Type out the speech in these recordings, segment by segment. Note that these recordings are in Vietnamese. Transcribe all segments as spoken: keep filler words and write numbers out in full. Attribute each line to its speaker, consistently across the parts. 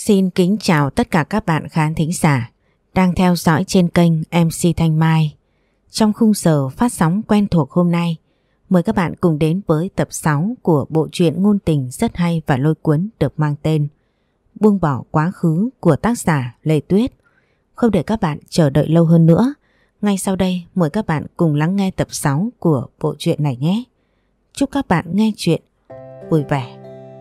Speaker 1: Xin kính chào tất cả các bạn khán thính giả đang theo dõi trên kênh em xê Thanh Mai. Trong khung giờ phát sóng quen thuộc hôm nay, mời các bạn cùng đến với tập sáu của bộ truyện ngôn tình rất hay và lôi cuốn được mang tên Buông bỏ quá khứ của tác giả Lê Tuyết. Không để các bạn chờ đợi lâu hơn nữa, ngay sau đây mời các bạn cùng lắng nghe tập sáu của bộ truyện này nhé. Chúc các bạn nghe chuyện vui vẻ.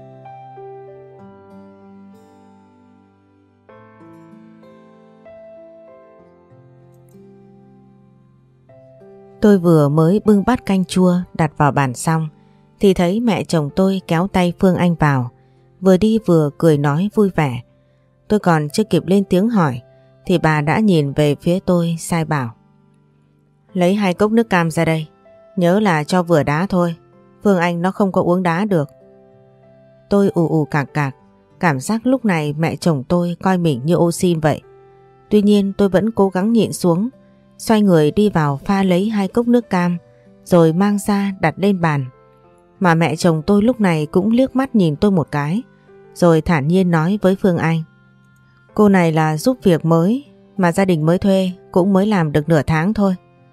Speaker 1: Tôi vừa mới bưng bát canh chua đặt vào bàn xong thì thấy mẹ chồng tôi kéo tay Phương Anh vào, vừa đi vừa cười nói vui vẻ. Tôi còn chưa kịp lên tiếng hỏi thì bà đã nhìn về phía tôi sai bảo: lấy hai cốc nước cam ra đây, nhớ là cho vừa đá thôi, Phương Anh nó không có uống đá được. Tôi ù ù cạc cạc, cảm giác lúc này mẹ chồng tôi coi mình như ô xin vậy. Tuy nhiên tôi vẫn cố gắng nhịn xuống, xoay người đi vào pha lấy hai cốc nước cam rồi mang ra đặt lên bàn. Mà mẹ chồng tôi lúc này cũng liếc mắt nhìn tôi một cái rồi thản nhiên nói với Phương Anh: cô này là giúp việc mới mà gia đình mới thuê, cũng mới làm được nửa tháng thôi.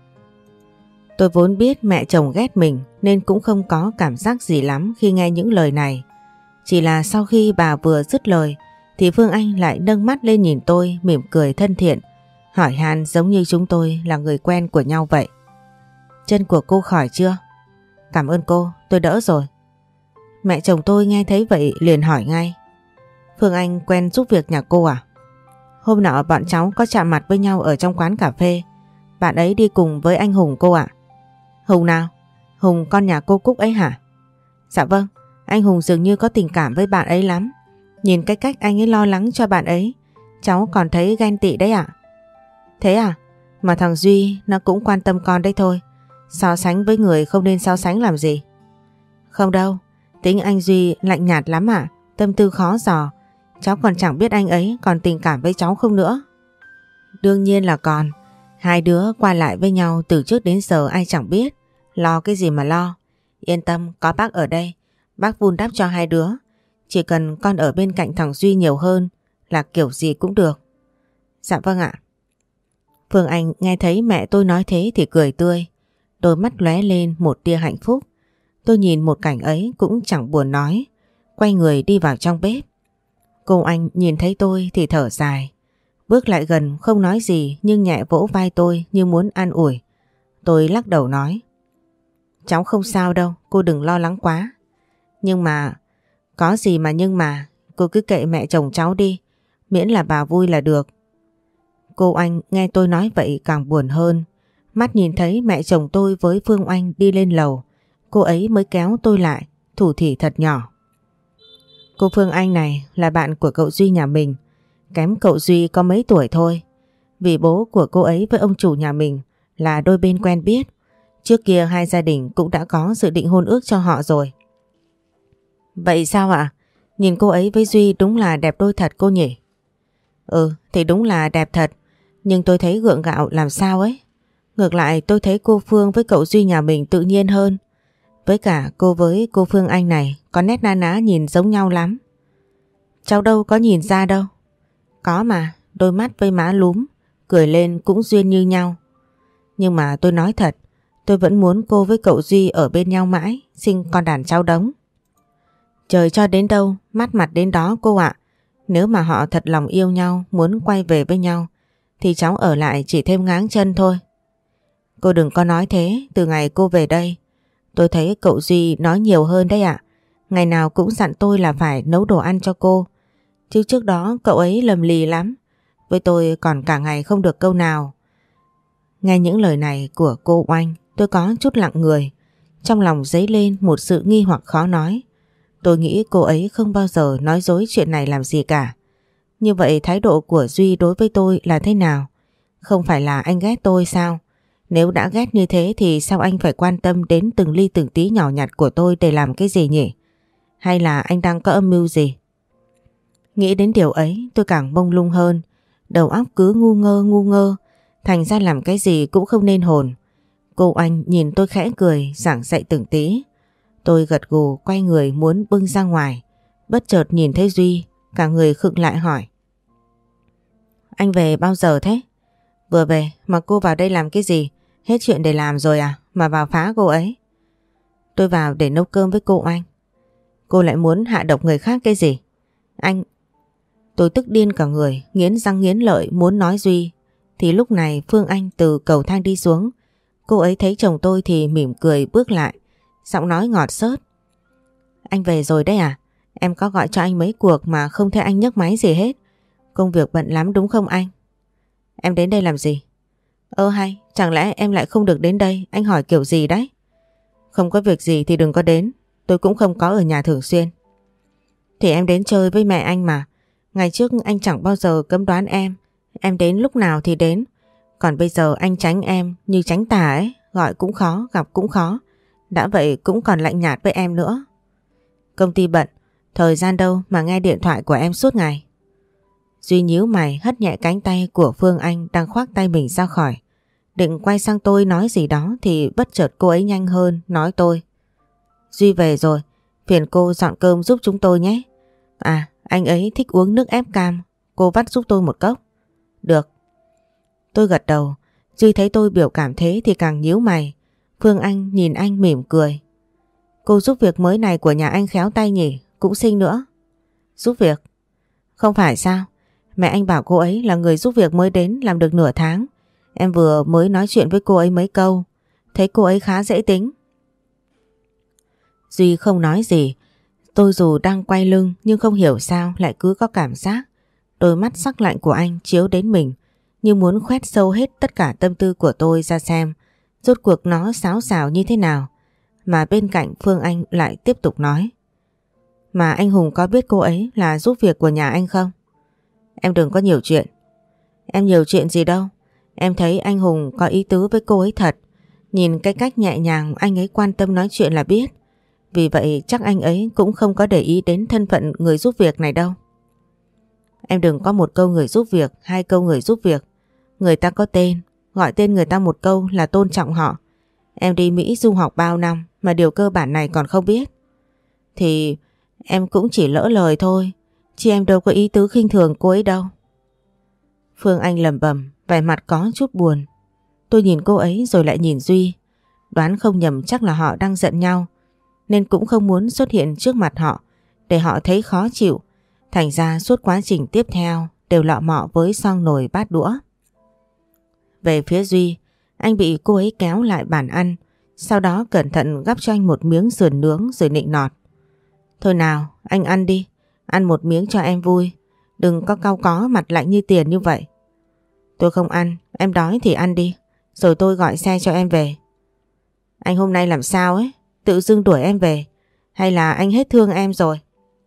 Speaker 1: Tôi vốn biết mẹ chồng ghét mình nên cũng không có cảm giác gì lắm khi nghe những lời này. Chỉ là sau khi bà vừa dứt lời thì Phương Anh lại nâng mắt lên nhìn tôi mỉm cười thân thiện, hỏi han giống như chúng tôi là người quen của nhau vậy. Chân của cô khỏi chưa? Cảm ơn cô, tôi đỡ rồi. Mẹ chồng tôi nghe thấy vậy liền hỏi ngay: Phương Anh quen giúp việc nhà cô à? Hôm nọ bọn cháu có chạm mặt với nhau ở trong quán cà phê, bạn ấy đi cùng với anh Hùng cô ạ. Hùng nào? Hùng con nhà cô Cúc ấy hả? Dạ vâng, anh Hùng dường như có tình cảm với bạn ấy lắm. Nhìn cái cách anh ấy lo lắng cho bạn ấy, cháu còn thấy ghen tị đấy ạ. Thế à? Mà thằng Duy nó cũng quan tâm con đấy thôi. So sánh với người không nên so sánh làm gì. Không đâu, tính anh Duy lạnh nhạt lắm ạ, tâm tư khó dò. Cháu còn chẳng biết anh ấy còn tình cảm với cháu không nữa. Đương nhiên là còn. Hai đứa qua lại với nhau từ trước đến giờ ai chẳng biết. Lo cái gì mà lo. Yên tâm, có bác ở đây, bác vun đắp cho hai đứa. Chỉ cần con ở bên cạnh thằng Duy nhiều hơn là kiểu gì cũng được. Dạ vâng ạ. Phương Anh nghe thấy mẹ tôi nói thế thì cười tươi, đôi mắt lóe lên một tia hạnh phúc. Tôi nhìn một cảnh ấy cũng chẳng buồn nói, quay người đi vào trong bếp. Cô Anh nhìn thấy tôi thì thở dài, bước lại gần không nói gì nhưng nhẹ vỗ vai tôi như muốn an ủi. Tôi lắc đầu nói: cháu không sao đâu, cô đừng lo lắng quá. Nhưng mà, có gì mà nhưng mà, cô cứ kệ mẹ chồng cháu đi, miễn là bà vui là được. Cô Anh nghe tôi nói vậy càng buồn hơn. Mắt nhìn thấy mẹ chồng tôi với Phương Anh đi lên lầu, cô ấy mới kéo tôi lại, thủ thỉ thật nhỏ: cô Phương Anh này là bạn của cậu Duy nhà mình, kém cậu Duy có mấy tuổi thôi. Vì bố của cô ấy với ông chủ nhà mình là đôi bên quen biết. Trước kia hai gia đình cũng đã có dự định hôn ước cho họ rồi. Vậy sao ạ? Nhìn cô ấy với Duy đúng là đẹp đôi thật cô nhỉ? Ừ thì đúng là đẹp thật, nhưng tôi thấy gượng gạo làm sao ấy. Ngược lại tôi thấy cô Phương với cậu Duy nhà mình tự nhiên hơn. Với cả cô với cô Phương Anh này có nét na ná nhìn giống nhau lắm. Cháu đâu có nhìn ra đâu. Có mà, đôi mắt với má lúm, cười lên cũng duyên như nhau. Nhưng mà tôi nói thật, tôi vẫn muốn cô với cậu Duy ở bên nhau mãi, sinh con đàn cháu đống. Trời cho đến đâu, mắt mặt đến đó cô ạ. Nếu mà họ thật lòng yêu nhau, muốn quay về với nhau, thì cháu ở lại chỉ thêm ngáng chân thôi. Cô đừng có nói thế, từ ngày cô về đây, tôi thấy cậu Duy nói nhiều hơn đấy ạ. Ngày nào cũng dặn tôi là phải nấu đồ ăn cho cô. Chứ trước đó cậu ấy lầm lì lắm, với tôi còn cả ngày không được câu nào. Nghe những lời này của cô Oanh, tôi có chút lặng người. Trong lòng dấy lên một sự nghi hoặc khó nói. Tôi nghĩ cô ấy không bao giờ nói dối chuyện này làm gì cả. Như vậy thái độ của Duy đối với tôi là thế nào? Không phải là anh ghét tôi sao? Nếu đã ghét như thế thì sao anh phải quan tâm đến từng ly từng tí nhỏ nhặt của tôi để làm cái gì nhỉ? Hay là anh đang có âm mưu gì? Nghĩ đến điều ấy tôi càng mông lung hơn. Đầu óc cứ ngu ngơ ngu ngơ, thành ra làm cái gì cũng không nên hồn. Cô Anh nhìn tôi khẽ cười, giảng dạy từng tí. Tôi gật gù quay người muốn bưng ra ngoài. Bất chợt nhìn thấy Duy, cả người khựng lại hỏi. Anh về bao giờ thế? Vừa về mà cô vào đây làm cái gì? Hết chuyện để làm rồi à? Mà vào phá cô ấy. Tôi vào để nấu cơm với cô Anh. Cô lại muốn hạ độc người khác cái gì? Anh... Tôi tức điên cả người, nghiến răng nghiến lợi muốn nói Duy. Thì lúc này Phương Anh từ cầu thang đi xuống. Cô ấy thấy chồng tôi thì mỉm cười bước lại, giọng nói ngọt xớt. Anh về rồi đấy à? Em có gọi cho anh mấy cuộc mà không thấy anh nhấc máy gì hết. Công việc bận lắm đúng không anh? Em đến đây làm gì? Ơ hay, chẳng lẽ em lại không được đến đây? Anh hỏi kiểu gì đấy? Không có việc gì thì đừng có đến. Tôi cũng không có ở nhà thường xuyên. Thì em đến chơi với mẹ anh mà. Ngày trước anh chẳng bao giờ cấm đoán em. Em đến lúc nào thì đến. Còn bây giờ anh tránh em như tránh tà ấy. Gọi cũng khó, gặp cũng khó. Đã vậy cũng còn lạnh nhạt với em nữa. Công ty bận, thời gian đâu mà nghe điện thoại của em suốt ngày. Duy nhíu mày hất nhẹ cánh tay của Phương Anh đang khoác tay mình ra khỏi. Định quay sang tôi nói gì đó thì bất chợt cô ấy nhanh hơn nói tôi. Duy về rồi, phiền cô dọn cơm giúp chúng tôi nhé. À, anh ấy thích uống nước ép cam, cô vắt giúp tôi một cốc. Được. Tôi gật đầu, Duy thấy tôi biểu cảm thế thì càng nhíu mày. Phương Anh nhìn anh mỉm cười. Cô giúp việc mới này của nhà anh khéo tay nhỉ, cũng xinh nữa. Giúp việc? Không phải sao? Mẹ anh bảo cô ấy là người giúp việc mới đến làm được nửa tháng. Em vừa mới nói chuyện với cô ấy mấy câu, thấy cô ấy khá dễ tính. Duy không nói gì. Tôi dù đang quay lưng nhưng không hiểu sao lại cứ có cảm giác đôi mắt sắc lạnh của anh chiếu đến mình, như muốn khoét sâu hết tất cả tâm tư của tôi ra xem rốt cuộc nó xáo xào như thế nào. Mà bên cạnh Phương Anh lại tiếp tục nói. Mà anh Hùng có biết cô ấy là giúp việc của nhà anh không? Em đừng có nhiều chuyện. Em nhiều chuyện gì đâu. Em thấy anh Hùng có ý tứ với cô ấy thật. Nhìn cái cách nhẹ nhàng anh ấy quan tâm nói chuyện là biết. Vì vậy chắc anh ấy cũng không có để ý đến thân phận người giúp việc này đâu. Em đừng có một câu người giúp việc, hai câu người giúp việc. Người ta có tên, gọi tên người ta một câu là tôn trọng họ. Em đi Mỹ du học bao năm mà điều cơ bản này còn không biết. Thì em cũng chỉ lỡ lời thôi, chứ em đâu có ý tứ khinh thường cô ấy đâu. Phương Anh lẩm bẩm, vẻ mặt có chút buồn. Tôi nhìn cô ấy rồi lại nhìn Duy. Đoán không nhầm chắc là họ đang giận nhau, nên cũng không muốn xuất hiện trước mặt họ để họ thấy khó chịu. Thành ra suốt quá trình tiếp theo đều lọ mọ với xoong nồi bát đũa. Về phía Duy, anh bị cô ấy kéo lại bàn ăn, sau đó cẩn thận gắp cho anh một miếng sườn nướng rồi nịnh nọt. Thôi nào, anh ăn đi, ăn một miếng cho em vui, đừng có cau có mặt lạnh như tiền như vậy. Tôi không ăn, em đói thì ăn đi, rồi tôi gọi xe cho em về. Anh hôm nay làm sao ấy, tự dưng đuổi em về, hay là anh hết thương em rồi?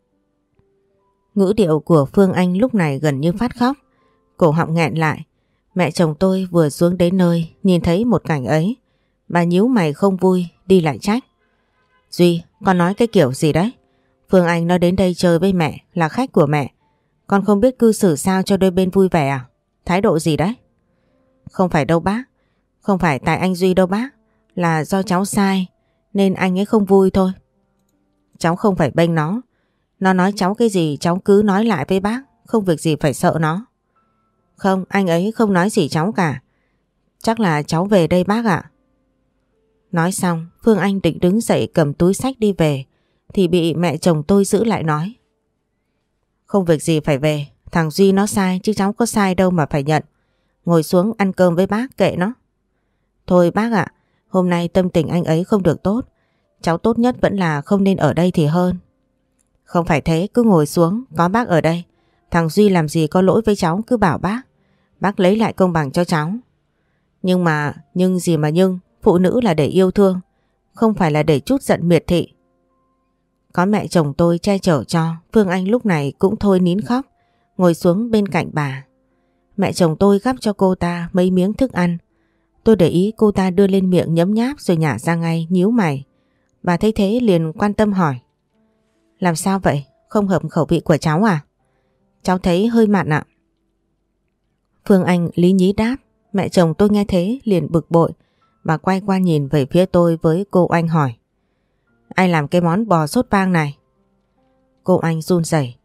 Speaker 1: Ngữ điệu của Phương Anh lúc này gần như phát khóc, cổ họng nghẹn lại. Mẹ chồng tôi vừa xuống đến nơi, nhìn thấy một cảnh ấy, bà nhíu mày không vui, đi lại trách. Duy, con nói cái kiểu gì đấy? Phương Anh nó đến đây chơi với mẹ, là khách của mẹ. Con không biết cư xử sao cho đôi bên vui vẻ à? Thái độ gì đấy? Không phải đâu bác, không phải tại anh Duy đâu bác, là do cháu sai, nên anh ấy không vui thôi. Cháu không phải bênh nó, nó nói cháu cái gì cháu cứ nói lại với bác, không việc gì phải sợ nó. Không, anh ấy không nói gì cháu cả. Chắc là cháu về đây bác ạ. Nói xong, Phương Anh định đứng dậy cầm túi xách đi về, thì bị mẹ chồng tôi giữ lại nói. Không việc gì phải về, thằng Duy nó sai chứ cháu có sai đâu mà phải nhận. Ngồi xuống ăn cơm với bác kệ nó. Thôi bác ạ, hôm nay tâm tình anh ấy không được tốt, cháu tốt nhất vẫn là không nên ở đây thì hơn. Không phải thế, cứ ngồi xuống, có bác ở đây. Thằng Duy làm gì có lỗi với cháu cứ bảo bác. Bác lấy lại công bằng cho cháu. Nhưng mà, nhưng gì mà nhưng, phụ nữ là để yêu thương, không phải là để chút giận miệt thị. Có mẹ chồng tôi che chở cho, Phương Anh lúc này cũng thôi nín khóc, ngồi xuống bên cạnh bà. Mẹ chồng tôi gắp cho cô ta mấy miếng thức ăn. Tôi để ý cô ta đưa lên miệng nhấm nháp rồi nhả ra ngay, nhíu mày. Bà thấy thế liền quan tâm hỏi. Làm sao vậy? Không hợp khẩu vị của cháu à? Cháu thấy hơi mặn ạ. Phương Anh lý nhí đáp. Mẹ chồng tôi nghe thế liền bực bội. Bà quay qua nhìn về phía tôi với cô Anh hỏi. Ai làm cái món bò sốt vang này? Cô Anh run rẩy,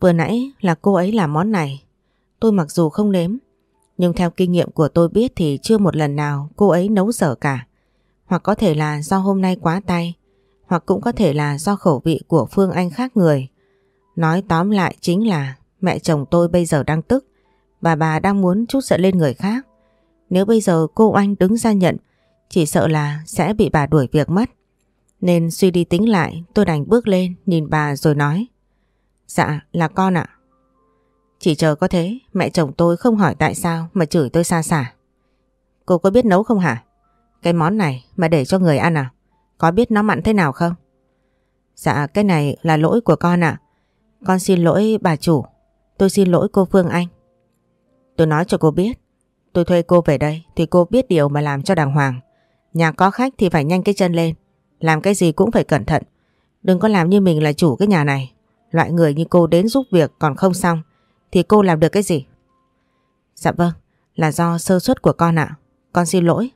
Speaker 1: Vừa nãy là cô ấy làm món này. Tôi mặc dù không nếm, nhưng theo kinh nghiệm của tôi biết thì chưa một lần nào cô ấy nấu dở cả. Hoặc có thể là do hôm nay quá tay, hoặc cũng có thể là do khẩu vị của Phương Anh khác người. Nói tóm lại chính là mẹ chồng tôi bây giờ đang tức và bà đang muốn trút giận lên người khác. Nếu bây giờ cô Oanh đứng ra nhận, chỉ sợ là sẽ bị bà đuổi việc mất. Nên suy đi tính lại, tôi đành bước lên nhìn bà rồi nói: Dạ là con ạ. Chỉ chờ có thế, mẹ chồng tôi không hỏi tại sao mà chửi tôi xa xả. Cô có biết nấu không hả? Cái món này mà để cho người ăn à? Có biết nó mặn thế nào không? Dạ cái này là lỗi của con ạ. Con xin lỗi bà chủ. Tôi xin lỗi cô Phương Anh. Tôi nói cho cô biết, tôi thuê cô về đây thì cô biết điều mà làm cho đàng hoàng. Nhà có khách thì phải nhanh cái chân lên. Làm cái gì cũng phải cẩn thận. Đừng có làm như mình là chủ cái nhà này. Loại người như cô đến giúp việc còn không xong thì cô làm được cái gì? Dạ vâng, là do sơ suất của con ạ. Con xin lỗi.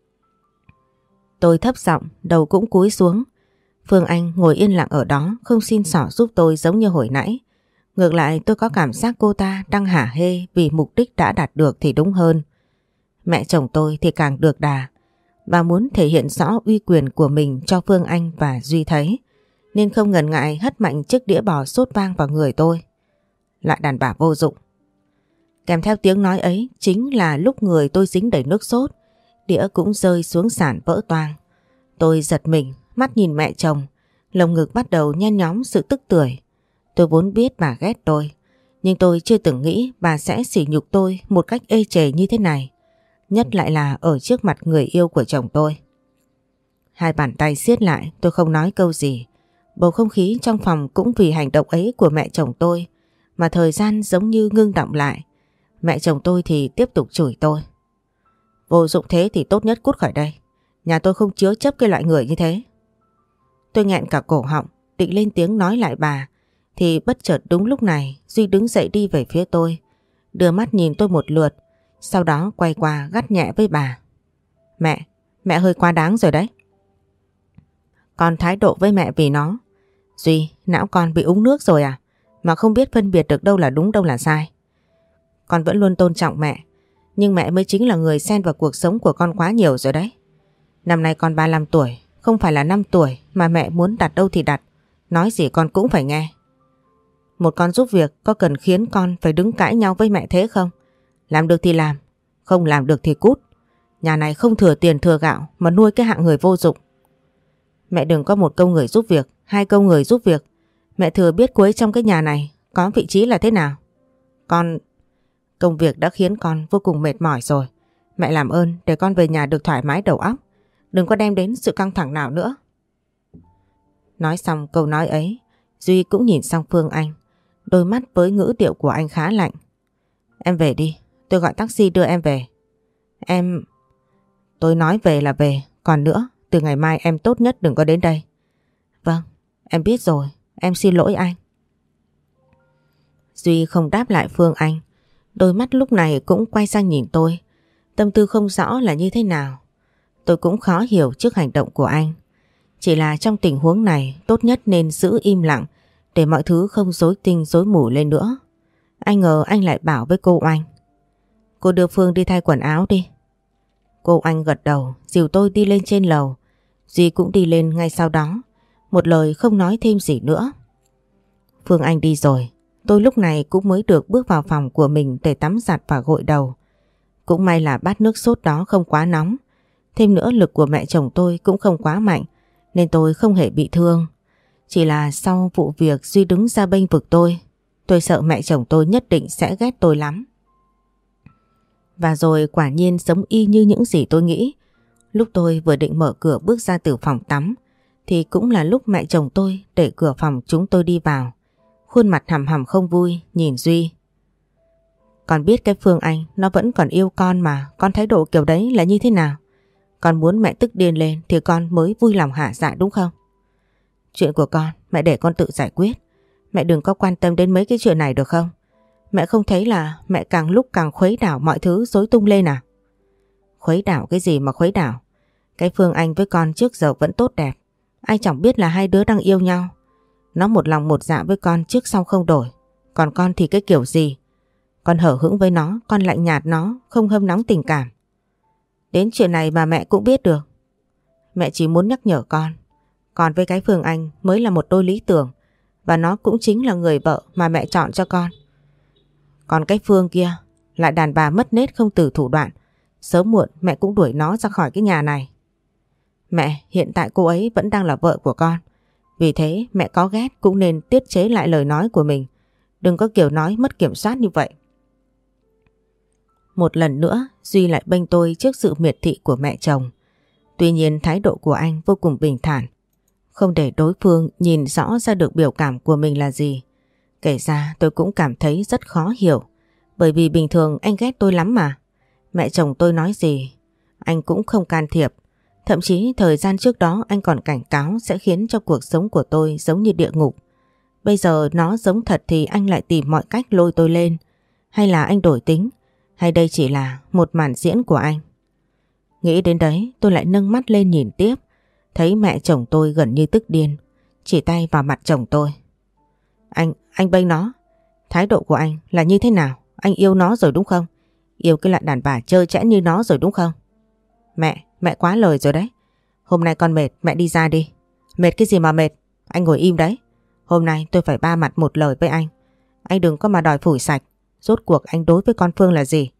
Speaker 1: Tôi thấp giọng, đầu cũng cúi xuống. Phương Anh ngồi yên lặng ở đó, không xin xỏ giúp tôi giống như hồi nãy. Ngược lại tôi có cảm giác cô ta đang hả hê vì mục đích đã đạt được thì đúng hơn. Mẹ chồng tôi thì càng được đà. Bà muốn thể hiện rõ uy quyền của mình cho Phương Anh và Duy thấy, nên không ngần ngại hất mạnh chiếc đĩa bò sốt vang vào người tôi. Lại đàn bà vô dụng. Kèm theo tiếng nói ấy chính là lúc người tôi dính đầy nước sốt, đĩa cũng rơi xuống sàn vỡ toang. Tôi giật mình, mắt nhìn mẹ chồng, lồng ngực bắt đầu nhen nhóm sự tức tưởi. Tôi vốn biết bà ghét tôi, nhưng tôi chưa từng nghĩ bà sẽ sỉ nhục tôi một cách ê chề như thế này. Nhất lại là ở trước mặt người yêu của chồng tôi. Hai bàn tay siết lại, tôi không nói câu gì. Bầu không khí trong phòng cũng vì hành động ấy của mẹ chồng tôi mà thời gian giống như ngưng đọng lại. Mẹ chồng tôi thì tiếp tục chửi tôi. Vô dụng thế thì tốt nhất cút khỏi đây. Nhà tôi không chứa chấp cái loại người như thế. Tôi nghẹn cả cổ họng, định lên tiếng nói lại bà, thì bất chợt đúng lúc này Duy đứng dậy đi về phía tôi, đưa mắt nhìn tôi một lượt, sau đó quay qua gắt nhẹ với bà. Mẹ, mẹ hơi quá đáng rồi đấy. Con thái độ với mẹ vì nó. Duy, não con bị uống nước rồi à? Mà không biết phân biệt được đâu là đúng đâu là sai. Con vẫn luôn tôn trọng mẹ, nhưng mẹ mới chính là người xen vào cuộc sống của con quá nhiều rồi đấy. Năm nay con ba mươi lăm tuổi, không phải là năm tuổi mà mẹ muốn đặt đâu thì đặt. Nói gì con cũng phải nghe. Một con giúp việc có cần khiến con phải đứng cãi nhau với mẹ thế không? Làm được thì làm, không làm được thì cút. Nhà này không thừa tiền thừa gạo mà nuôi cái hạng người vô dụng. Mẹ đừng có một câu người giúp việc, hai câu người giúp việc. Mẹ thừa biết cô ấy trong cái nhà này có vị trí là thế nào. Con... Công việc đã khiến con vô cùng mệt mỏi rồi. Mẹ làm ơn để con về nhà được thoải mái đầu óc. Đừng có đem đến sự căng thẳng nào nữa. Nói xong câu nói ấy, Duy cũng nhìn sang Phương Anh. Đôi mắt với ngữ điệu của anh khá lạnh. Em về đi, tôi gọi taxi đưa em về. Em... Tôi nói về là về. Còn nữa, từ ngày mai em tốt nhất đừng có đến đây. Vâng, em biết rồi. Em xin lỗi anh. Duy không đáp lại Phương Anh. Đôi mắt lúc này cũng quay sang nhìn tôi. Tâm tư không rõ là như thế nào. Tôi cũng khó hiểu trước hành động của anh. Chỉ là trong tình huống này tốt nhất nên giữ im lặng để mọi thứ không rối tinh rối mù lên nữa. Anh ngờ anh lại bảo với cô Oanh. Cô đưa Phương đi thay quần áo đi. Cô Oanh gật đầu, dìu tôi đi lên trên lầu. Duy cũng đi lên ngay sau đó. Một lời không nói thêm gì nữa. Phương Anh đi rồi. Tôi lúc này cũng mới được bước vào phòng của mình để tắm giặt và gội đầu. Cũng may là bát nước sốt đó không quá nóng. Thêm nữa lực của mẹ chồng tôi cũng không quá mạnh nên tôi không hề bị thương. Chỉ là sau vụ việc Duy đứng ra bênh vực tôi, tôi sợ mẹ chồng tôi nhất định sẽ ghét tôi lắm. Và rồi quả nhiên giống y như những gì tôi nghĩ. Lúc tôi vừa định mở cửa bước ra từ phòng tắm thì cũng là lúc mẹ chồng tôi đẩy cửa phòng chúng tôi đi vào. Khuôn mặt hầm hầm không vui nhìn Duy. Con biết cái Phương Anh nó vẫn còn yêu con mà, con thái độ kiểu đấy là như thế nào? Con muốn mẹ tức điên lên thì con mới vui lòng hả dạ đúng không? Chuyện của con mẹ để con tự giải quyết. Mẹ đừng có quan tâm đến mấy cái chuyện này được không? Mẹ không thấy là mẹ càng lúc càng khuấy đảo mọi thứ rối tung lên à? Khuấy đảo cái gì mà khuấy đảo? Cái Phương Anh với con trước giờ vẫn tốt đẹp. Ai chẳng biết là hai đứa đang yêu nhau. Nó một lòng một dạ với con trước sau không đổi. Còn con thì cái kiểu gì? Con hở hững với nó, con lạnh nhạt nó, không hâm nóng tình cảm. Đến chuyện này mà mẹ cũng biết được. Mẹ chỉ muốn nhắc nhở con. Còn với cái Phương Anh mới là một đôi lý tưởng, và nó cũng chính là người vợ mà mẹ chọn cho con. Còn cái Phương kia lại đàn bà mất nết không từ thủ đoạn. Sớm muộn mẹ cũng đuổi nó ra khỏi cái nhà này. Mẹ, hiện tại cô ấy vẫn đang là vợ của con. Vì thế mẹ có ghét cũng nên tiết chế lại lời nói của mình. Đừng có kiểu nói mất kiểm soát như vậy. Một lần nữa Duy lại bênh tôi trước sự miệt thị của mẹ chồng. Tuy nhiên thái độ của anh vô cùng bình thản, không để đối phương nhìn rõ ra được biểu cảm của mình là gì. Kể ra tôi cũng cảm thấy rất khó hiểu, bởi vì bình thường anh ghét tôi lắm mà. Mẹ chồng tôi nói gì anh cũng không can thiệp. Thậm chí thời gian trước đó anh còn cảnh cáo sẽ khiến cho cuộc sống của tôi giống như địa ngục. Bây giờ nó giống thật thì anh lại tìm mọi cách lôi tôi lên. Hay là anh đổi tính? Hay đây chỉ là một màn diễn của anh? Nghĩ đến đấy tôi lại nâng mắt lên nhìn tiếp. Thấy mẹ chồng tôi gần như tức điên, chỉ tay vào mặt chồng tôi. Anh, anh bênh nó. Thái độ của anh là như thế nào? Anh yêu nó rồi đúng không? Yêu cái loại đàn bà trơ trẽn như nó rồi đúng không? Mẹ, mẹ quá lời rồi đấy. Hôm nay con mệt, mẹ đi ra đi. Mệt cái gì mà mệt? Anh ngồi im đấy. Hôm nay tôi phải ba mặt một lời với anh. Anh đừng có mà đòi phủi sạch. Rốt cuộc anh đối với con Phương là gì?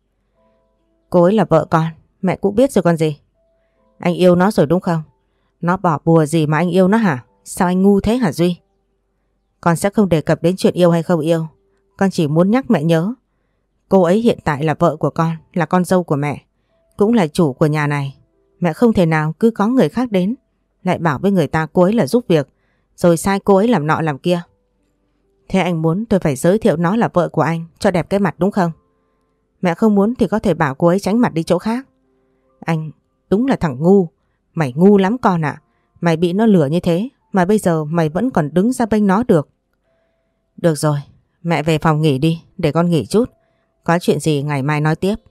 Speaker 1: Cô ấy là vợ con, mẹ cũng biết rồi còn gì. Anh yêu nó rồi đúng không? Nó bỏ bùa gì mà anh yêu nó hả? Sao anh ngu thế hả Duy? Con sẽ không đề cập đến chuyện yêu hay không yêu. Con chỉ muốn nhắc mẹ nhớ. Cô ấy hiện tại là vợ của con, là con dâu của mẹ, cũng là chủ của nhà này. Mẹ không thể nào cứ có người khác đến lại bảo với người ta cô ấy là giúp việc, rồi sai cô ấy làm nọ làm kia. Thế anh muốn tôi phải giới thiệu nó là vợ của anh cho đẹp cái mặt đúng không? Mẹ không muốn thì có thể bảo cô ấy tránh mặt đi chỗ khác. Anh đúng là thằng ngu. Mày ngu lắm con ạ. Mày bị nó lừa như thế mà bây giờ mày vẫn còn đứng ra bênh nó được. Được rồi, mẹ về phòng nghỉ đi, để con nghỉ chút. Có chuyện gì ngày mai nói tiếp.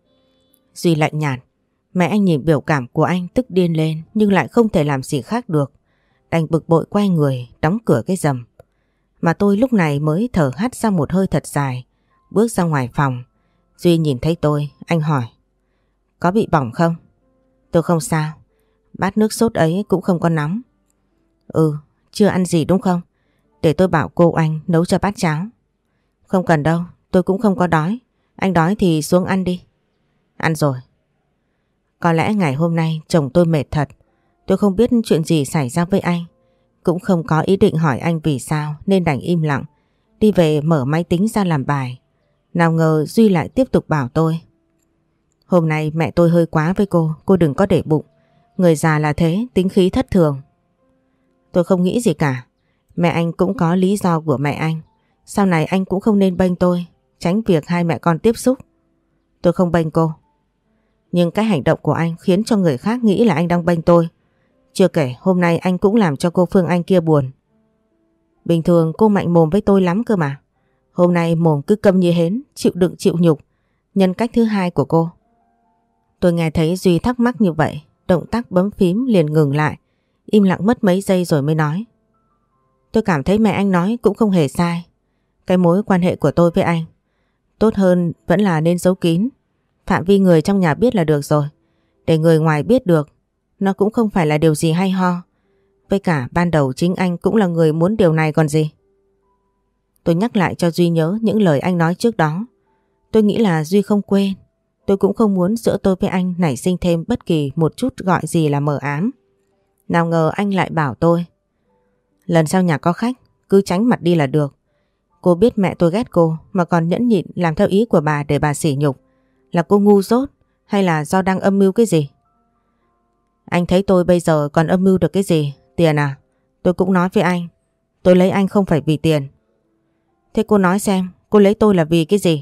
Speaker 1: Duy lạnh nhạt. Mẹ anh nhìn biểu cảm của anh tức điên lên, nhưng lại không thể làm gì khác được. Đành bực bội quay người đóng cửa cái rầm. Mà tôi lúc này mới thở hắt ra một hơi thật dài, bước ra ngoài phòng. Duy nhìn thấy tôi, anh hỏi. Có bị bỏng không? Tôi không sao. Bát nước sốt ấy cũng không có nóng. Ừ, chưa ăn gì đúng không? Để tôi bảo cô anh nấu cho bát cháo. Không cần đâu, tôi cũng không có đói. Anh đói thì xuống ăn đi. Ăn rồi. Có lẽ ngày hôm nay chồng tôi mệt thật. Tôi không biết chuyện gì xảy ra với anh. Cũng không có ý định hỏi anh vì sao nên đành im lặng. Đi về mở máy tính ra làm bài. Nào ngờ Duy lại tiếp tục bảo tôi. Hôm nay mẹ tôi hơi quá với cô, cô đừng có để bụng. Người già là thế, tính khí thất thường. Tôi không nghĩ gì cả. Mẹ anh cũng có lý do của mẹ anh. Sau này anh cũng không nên bênh tôi, tránh việc hai mẹ con tiếp xúc. Tôi không bênh cô. Nhưng cái hành động của anh khiến cho người khác nghĩ là anh đang bênh tôi. Chưa kể hôm nay anh cũng làm cho cô Phương Anh kia buồn. Bình thường cô mạnh mồm với tôi lắm cơ mà. Hôm nay mồm cứ câm như hến, chịu đựng chịu nhục. Nhân cách thứ hai của cô. Tôi nghe thấy Duy thắc mắc như vậy, động tác bấm phím liền ngừng lại, im lặng mất mấy giây rồi mới nói. Tôi cảm thấy mẹ anh nói cũng không hề sai. Cái mối quan hệ của tôi với anh tốt hơn vẫn là nên giấu kín. Phạm vi người trong nhà biết là được rồi. Để người ngoài biết được nó cũng không phải là điều gì hay ho. Với cả ban đầu chính anh cũng là người muốn điều này còn gì. Tôi nhắc lại cho Duy nhớ những lời anh nói trước đó. Tôi nghĩ là Duy không quên. Tôi cũng không muốn giữa tôi với anh nảy sinh thêm bất kỳ một chút gọi gì là mờ ám. Nào ngờ anh lại bảo tôi. Lần sau nhà có khách cứ tránh mặt đi là được. Cô biết mẹ tôi ghét cô mà còn nhẫn nhịn làm theo ý của bà để bà sỉ nhục. Là cô ngu dốt hay là do đang âm mưu cái gì? Anh thấy tôi bây giờ còn âm mưu được cái gì? Tiền à? Tôi cũng nói với anh. Tôi lấy anh không phải vì tiền. Thế cô nói xem, cô lấy tôi là vì cái gì?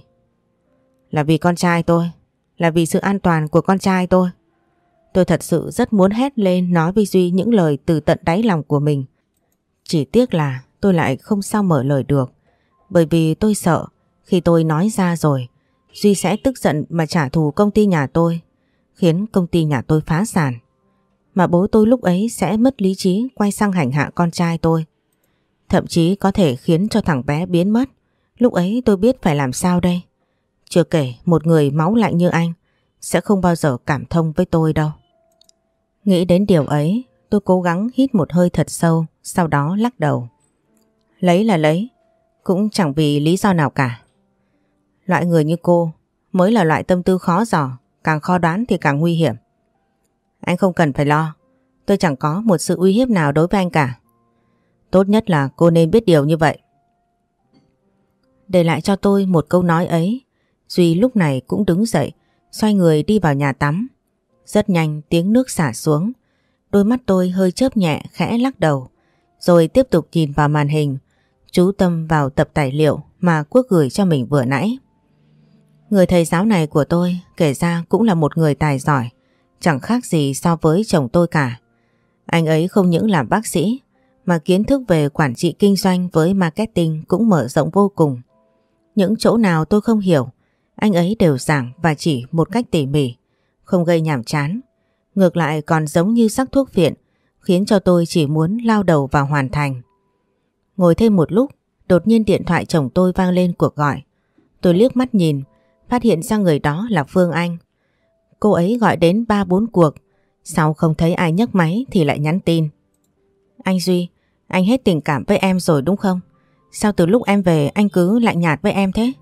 Speaker 1: Là vì con trai tôi. Là vì sự an toàn của con trai tôi. Tôi thật sự rất muốn hét lên nói với Duy những lời từ tận đáy lòng của mình. Chỉ tiếc là tôi lại không sao mở lời được. Bởi vì tôi sợ khi tôi nói ra rồi Duy sẽ tức giận mà trả thù công ty nhà tôi, khiến công ty nhà tôi phá sản. Mà bố tôi lúc ấy sẽ mất lý trí quay sang hành hạ con trai tôi. Thậm chí có thể khiến cho thằng bé biến mất Lúc ấy tôi biết phải làm sao đây. Chưa kể một người máu lạnh như anh sẽ không bao giờ cảm thông với tôi đâu. Nghĩ đến điều ấy, tôi cố gắng hít một hơi thật sâu, sau đó lắc đầu. Lấy là lấy, cũng chẳng vì lý do nào cả. Loại người như cô mới là loại tâm tư khó dò, càng khó đoán thì càng nguy hiểm. Anh không cần phải lo, tôi chẳng có một sự uy hiếp nào đối với anh cả. Tốt nhất là cô nên biết điều như vậy. Để lại cho tôi một câu nói ấy, Duy lúc này cũng đứng dậy, xoay người đi vào nhà tắm. Rất nhanh tiếng nước xả xuống, đôi mắt tôi hơi chớp nhẹ khẽ lắc đầu, rồi tiếp tục nhìn vào màn hình, chú tâm vào tập tài liệu mà Quốc gửi cho mình vừa nãy. Người thầy giáo này của tôi kể ra cũng là một người tài giỏi, chẳng khác gì so với chồng tôi cả. Anh ấy không những làm bác sĩ, mà kiến thức về quản trị kinh doanh với marketing cũng mở rộng vô cùng. Những chỗ nào tôi không hiểu, anh ấy đều giảng và chỉ một cách tỉ mỉ, không gây nhàm chán. Ngược lại còn giống như sắc thuốc viện, khiến cho tôi chỉ muốn lao đầu vào hoàn thành. Ngồi thêm một lúc, đột nhiên điện thoại chồng tôi vang lên cuộc gọi. Tôi liếc mắt nhìn, phát hiện ra người đó là Phương Anh. Cô ấy gọi đến ba bốn cuộc, sau không thấy ai nhấc máy thì lại nhắn tin. Anh Duy, anh hết tình cảm với em rồi đúng không? Sao từ lúc em về anh cứ lạnh nhạt với em thế?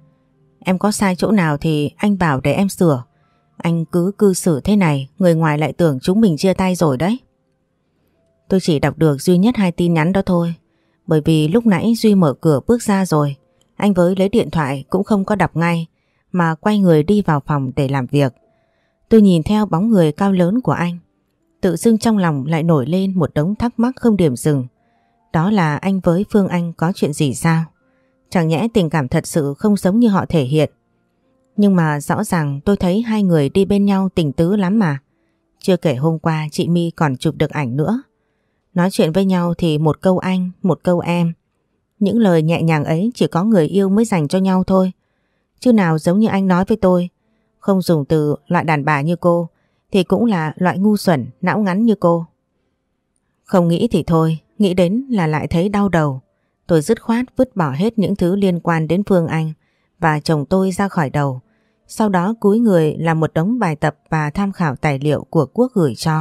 Speaker 1: Em có sai chỗ nào thì anh bảo để em sửa. Anh cứ cư xử thế này, người ngoài lại tưởng chúng mình chia tay rồi đấy. Tôi chỉ đọc được duy nhất hai tin nhắn đó thôi. Bởi vì lúc nãy Duy mở cửa bước ra rồi, anh với lấy điện thoại cũng không có đọc ngay, mà quay người đi vào phòng để làm việc. Tôi nhìn theo bóng người cao lớn của anh, tự dưng trong lòng lại nổi lên một đống thắc mắc không điểm dừng. Đó là anh với Phương Anh có chuyện gì sao? Chẳng nhẽ tình cảm thật sự không giống như họ thể hiện. Nhưng mà rõ ràng tôi thấy hai người đi bên nhau tình tứ lắm mà. Chưa kể hôm qua chị My còn chụp được ảnh nữa. Nói chuyện với nhau thì một câu anh, một câu em. Những lời nhẹ nhàng ấy chỉ có người yêu mới dành cho nhau thôi. Chứ nào giống như anh nói với tôi, không dùng từ loại đàn bà như cô thì cũng là loại ngu xuẩn, não ngắn như cô. Không nghĩ thì thôi, nghĩ đến là lại thấy đau đầu. Tôi dứt khoát vứt bỏ hết những thứ liên quan đến Phương Anh và chồng tôi ra khỏi đầu. Sau đó cúi người làm một đống bài tập và tham khảo tài liệu của Quốc gửi cho.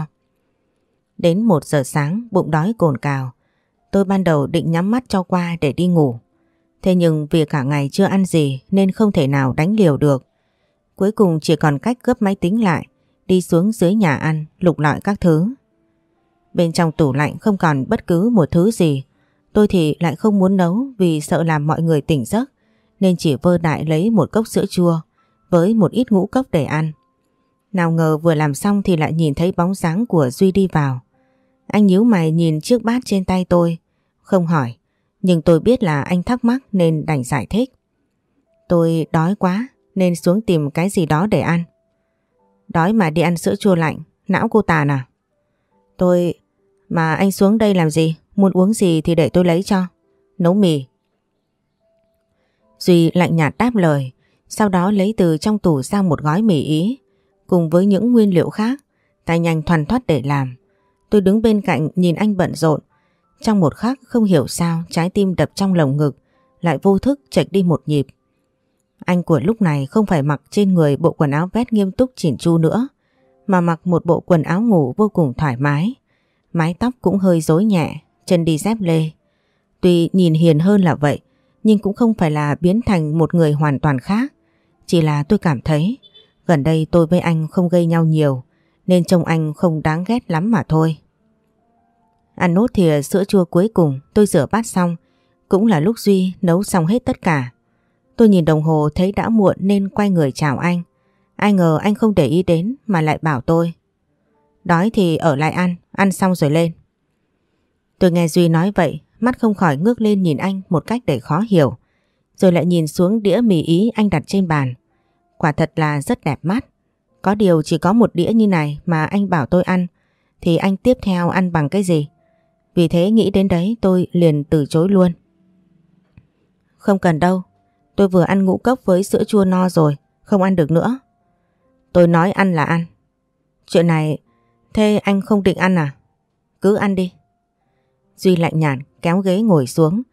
Speaker 1: Đến một giờ sáng, bụng đói cồn cào. Tôi ban đầu định nhắm mắt cho qua để đi ngủ. Thế nhưng vì cả ngày chưa ăn gì nên không thể nào đánh liều được. Cuối cùng chỉ còn cách gấp máy tính lại, đi xuống dưới nhà ăn, lục lọi các thứ. Bên trong tủ lạnh không còn bất cứ một thứ gì. Tôi thì lại không muốn nấu vì sợ làm mọi người tỉnh giấc, nên chỉ vơ đại lấy một cốc sữa chua với một ít ngũ cốc để ăn. Nào ngờ vừa làm xong thì lại nhìn thấy bóng dáng của Duy đi vào. Anh nhíu mày nhìn chiếc bát trên tay tôi, không hỏi, nhưng tôi biết là anh thắc mắc nên đành giải thích. Tôi đói quá nên xuống tìm cái gì đó để ăn. Đói mà đi ăn sữa chua lạnh, não cô tàn à? Tôi... Mà anh xuống đây làm gì? Muốn uống gì thì để tôi lấy cho. Nấu mì. Duy lạnh nhạt đáp lời, sau đó lấy từ trong tủ ra một gói mì Ý cùng với những nguyên liệu khác, tay nhanh thoăn thoắt để làm. Tôi đứng bên cạnh nhìn anh bận rộn. Trong một khắc không hiểu sao trái tim đập trong lồng ngực lại vô thức chệch đi một nhịp. Anh của lúc này không phải mặc trên người bộ quần áo vest nghiêm túc chỉn chu nữa, mà mặc một bộ quần áo ngủ vô cùng thoải mái. Mái tóc cũng hơi rối nhẹ, chân đi dép lê. Tuy nhìn hiền hơn là vậy, nhưng cũng không phải là biến thành một người hoàn toàn khác. Chỉ là tôi cảm thấy gần đây tôi với anh không gây nhau nhiều, nên trông anh không đáng ghét lắm mà thôi. Ăn nốt thìa sữa chua cuối cùng, tôi rửa bát xong, cũng là lúc Duy nấu xong hết tất cả. Tôi nhìn đồng hồ thấy đã muộn nên quay người chào anh. Ai ngờ anh không để ý đến mà lại bảo tôi: đói thì ở lại ăn, ăn xong rồi lên. Tôi nghe Duy nói vậy, mắt không khỏi ngước lên nhìn anh một cách để khó hiểu, rồi lại nhìn xuống đĩa mì Ý anh đặt trên bàn. Quả thật là rất đẹp mắt. Có điều chỉ có một đĩa như này mà anh bảo tôi ăn, thì anh tiếp theo ăn bằng cái gì? Vì thế nghĩ đến đấy tôi liền từ chối luôn. Không cần đâu, tôi vừa ăn ngũ cốc với sữa chua no rồi, không ăn được nữa. Tôi nói ăn là ăn. Chuyện này, thế anh không định ăn à? Cứ ăn đi. Duy lạnh nhạt kéo ghế ngồi xuống.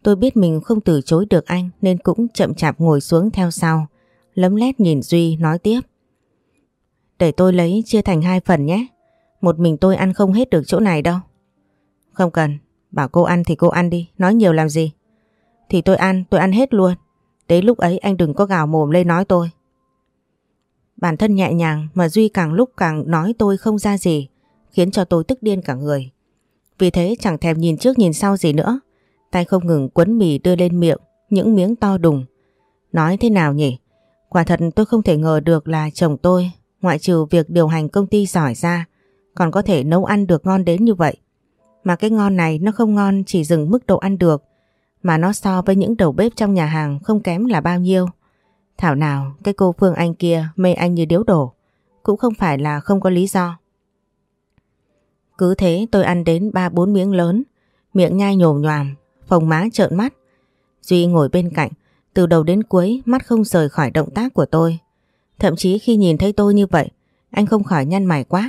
Speaker 1: Tôi biết mình không từ chối được anh nên cũng chậm chạp ngồi xuống theo sau, lấm lét nhìn Duy nói tiếp. Để tôi lấy chia thành hai phần nhé. Một mình tôi ăn không hết được chỗ này đâu. Không cần, bảo cô ăn thì cô ăn đi, nói nhiều làm gì. Thì tôi ăn, tôi ăn hết luôn. Đến lúc ấy anh đừng có gào mồm lên nói tôi. Bản thân nhẹ nhàng mà Duy càng lúc càng nói tôi không ra gì, khiến cho tôi tức điên cả người. Vì thế chẳng thèm nhìn trước nhìn sau gì nữa. Tay không ngừng quấn mì đưa lên miệng, những miếng to đùng. Nói thế nào nhỉ? Quả thật tôi không thể ngờ được là chồng tôi, ngoại trừ việc điều hành công ty giỏi ra, còn có thể nấu ăn được ngon đến như vậy. Mà cái ngon này nó không ngon chỉ dừng mức độ ăn được, mà nó so với những đầu bếp trong nhà hàng không kém là bao nhiêu. Thảo nào cái cô Phương Anh kia mê anh như điếu đổ, cũng không phải là không có lý do. Cứ thế tôi ăn đến ba bốn miếng lớn, miệng nhai nhồm nhoàm, phồng má trợn mắt. Duy ngồi bên cạnh, từ đầu đến cuối mắt không rời khỏi động tác của tôi. Thậm chí khi nhìn thấy tôi như vậy, anh không khỏi nhăn mày quát.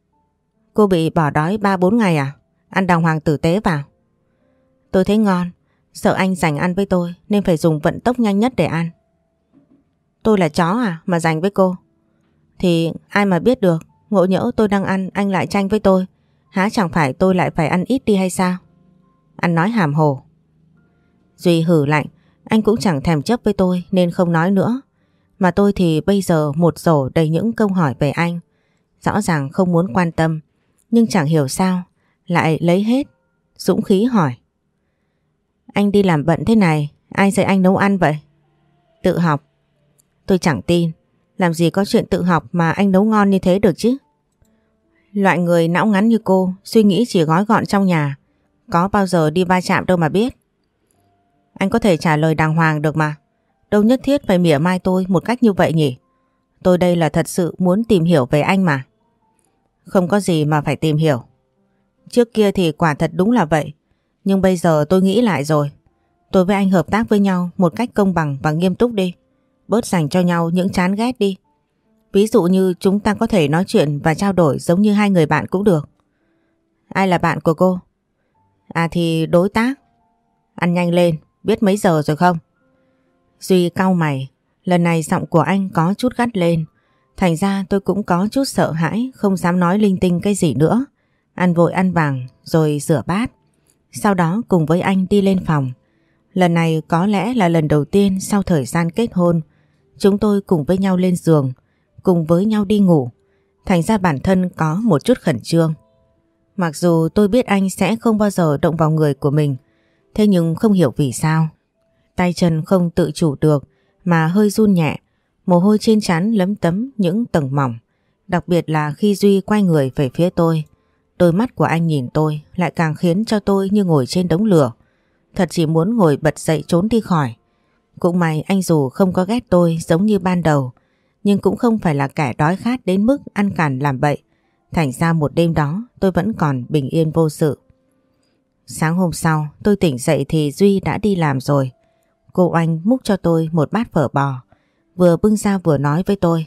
Speaker 1: Cô bị bỏ đói ba bốn ngày à? Ăn đàng hoàng tử tế vào. Tôi thấy ngon, sợ anh giành ăn với tôi nên phải dùng vận tốc nhanh nhất để ăn. Tôi là chó à mà giành với cô? Thì ai mà biết được, ngộ nhỡ tôi đang ăn anh lại tranh với tôi, há chẳng phải tôi lại phải ăn ít đi hay sao? Anh nói hàm hồ. Duy hử lạnh, anh cũng chẳng thèm chấp với tôi nên không nói nữa. Mà tôi thì bây giờ một rổ đầy những câu hỏi về anh. Rõ ràng không muốn quan tâm, nhưng chẳng hiểu sao lại lấy hết dũng khí hỏi. Anh đi làm bận thế này, ai dạy anh nấu ăn vậy? Tự học. Tôi chẳng tin, làm gì có chuyện tự học mà anh nấu ngon như thế được chứ. Loại người não ngắn như cô, suy nghĩ chỉ gói gọn trong nhà, có bao giờ đi va chạm đâu mà biết. Anh có thể trả lời đàng hoàng được mà, đâu nhất thiết phải mỉa mai tôi một cách như vậy nhỉ. Tôi đây là thật sự muốn tìm hiểu về anh mà. Không có gì mà phải tìm hiểu. Trước kia thì quả thật đúng là vậy, nhưng bây giờ tôi nghĩ lại rồi. Tôi với anh hợp tác với nhau một cách công bằng và nghiêm túc đi. Bớt dành cho nhau những chán ghét đi. Ví dụ như chúng ta có thể nói chuyện và trao đổi giống như hai người bạn cũng được. Ai là bạn của cô? À thì đối tác. Ăn nhanh lên, biết mấy giờ rồi không? Duy cau mày, lần này giọng của anh có chút gắt lên. Thành ra tôi cũng có chút sợ hãi, không dám nói linh tinh cái gì nữa. Ăn vội ăn vàng rồi rửa bát. Sau đó cùng với anh đi lên phòng. Lần này có lẽ là lần đầu tiên sau thời gian kết hôn, chúng tôi cùng với nhau lên giường, cùng với nhau đi ngủ. Thành ra bản thân có một chút khẩn trương. Mặc dù tôi biết anh sẽ không bao giờ động vào người của mình, thế nhưng không hiểu vì sao. Tay chân không tự chủ được mà hơi run nhẹ, mồ hôi trên trán lấm tấm những tầng mỏng. Đặc biệt là khi Duy quay người về phía tôi, đôi mắt của anh nhìn tôi lại càng khiến cho tôi như ngồi trên đống lửa. Thật chỉ muốn ngồi bật dậy trốn đi khỏi. Cũng may anh dù không có ghét tôi giống như ban đầu, nhưng cũng không phải là kẻ đói khát đến mức ăn càn làm bậy. Thành ra một đêm đó tôi vẫn còn bình yên vô sự. Sáng hôm sau tôi tỉnh dậy thì Duy đã đi làm rồi. Cô Anh múc cho tôi một bát phở bò, vừa bưng ra vừa nói với tôi.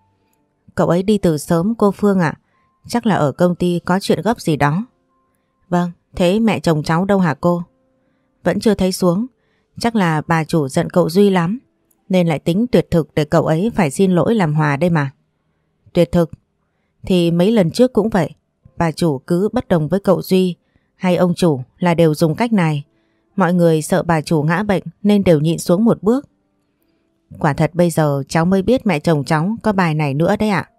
Speaker 1: Cậu ấy đi từ sớm cô Phương ạ, chắc là ở công ty có chuyện gấp gì đó. Vâng, thế mẹ chồng cháu đâu hả cô? Vẫn chưa thấy xuống, chắc là bà chủ giận cậu Duy lắm, nên lại tính tuyệt thực để cậu ấy phải xin lỗi làm hòa đây mà. Tuyệt thực? Thì mấy lần trước cũng vậy, bà chủ cứ bất đồng với cậu Duy hay ông chủ là đều dùng cách này. Mọi người sợ bà chủ ngã bệnh nên đều nhịn xuống một bước. Quả thật bây giờ cháu mới biết mẹ chồng cháu có bài này nữa đấy ạ.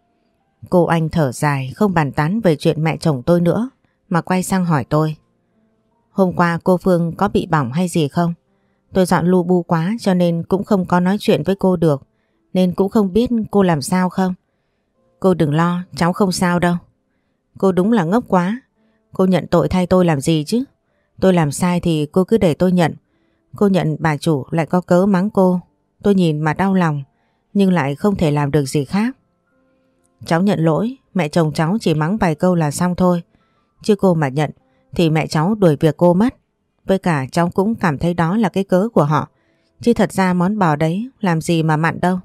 Speaker 1: Cô Anh thở dài không bàn tán về chuyện mẹ chồng tôi nữa, mà quay sang hỏi tôi. Hôm qua cô Phương có bị bỏng hay gì không? Tôi dọn lu bu quá cho nên cũng không có nói chuyện với cô được, nên cũng không biết cô làm sao không. Cô đừng lo, cháu không sao đâu. Cô đúng là ngốc quá. Cô nhận tội thay tôi làm gì chứ? Tôi làm sai thì cô cứ để tôi nhận. Cô nhận bà chủ lại có cớ mắng cô. Tôi nhìn mà đau lòng, nhưng lại không thể làm được gì khác. Cháu nhận lỗi, mẹ chồng cháu chỉ mắng vài câu là xong thôi. Chứ cô mà nhận thì mẹ cháu đuổi việc cô mất. Với cả cháu cũng cảm thấy đó là cái cớ của họ. Chứ thật ra món bò đấy làm gì mà mặn đâu.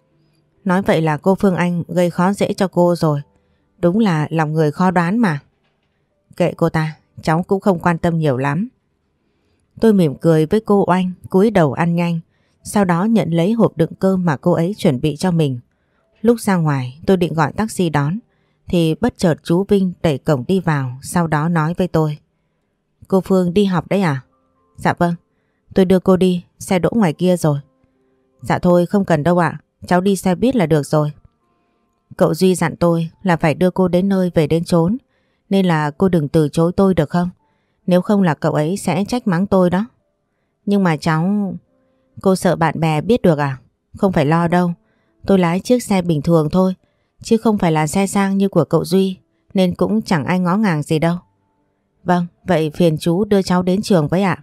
Speaker 1: Nói vậy là cô Phương Anh gây khó dễ cho cô rồi. Đúng là lòng người khó đoán mà. Kệ cô ta, cháu cũng không quan tâm nhiều lắm. Tôi mỉm cười với cô Oanh, cúi đầu ăn nhanh, sau đó nhận lấy hộp đựng cơm mà cô ấy chuẩn bị cho mình. Lúc ra ngoài tôi định gọi taxi đón thì bất chợt chú Vinh đẩy cổng đi vào, sau đó nói với tôi. Cô Phương đi học đấy à? Dạ vâng, tôi đưa cô đi, xe đỗ ngoài kia rồi. Dạ thôi không cần đâu ạ, cháu đi xe buýt là được rồi. Cậu Duy dặn tôi là phải đưa cô đến nơi về đến chốn, nên là cô đừng từ chối tôi được không? Nếu không là cậu ấy sẽ trách mắng tôi đó. Nhưng mà cháu... Cô sợ bạn bè biết được à? Không phải lo đâu, tôi lái chiếc xe bình thường thôi, chứ không phải là xe sang như của cậu Duy, nên cũng chẳng ai ngó ngàng gì đâu. Vâng, vậy phiền chú đưa cháu đến trường với ạ.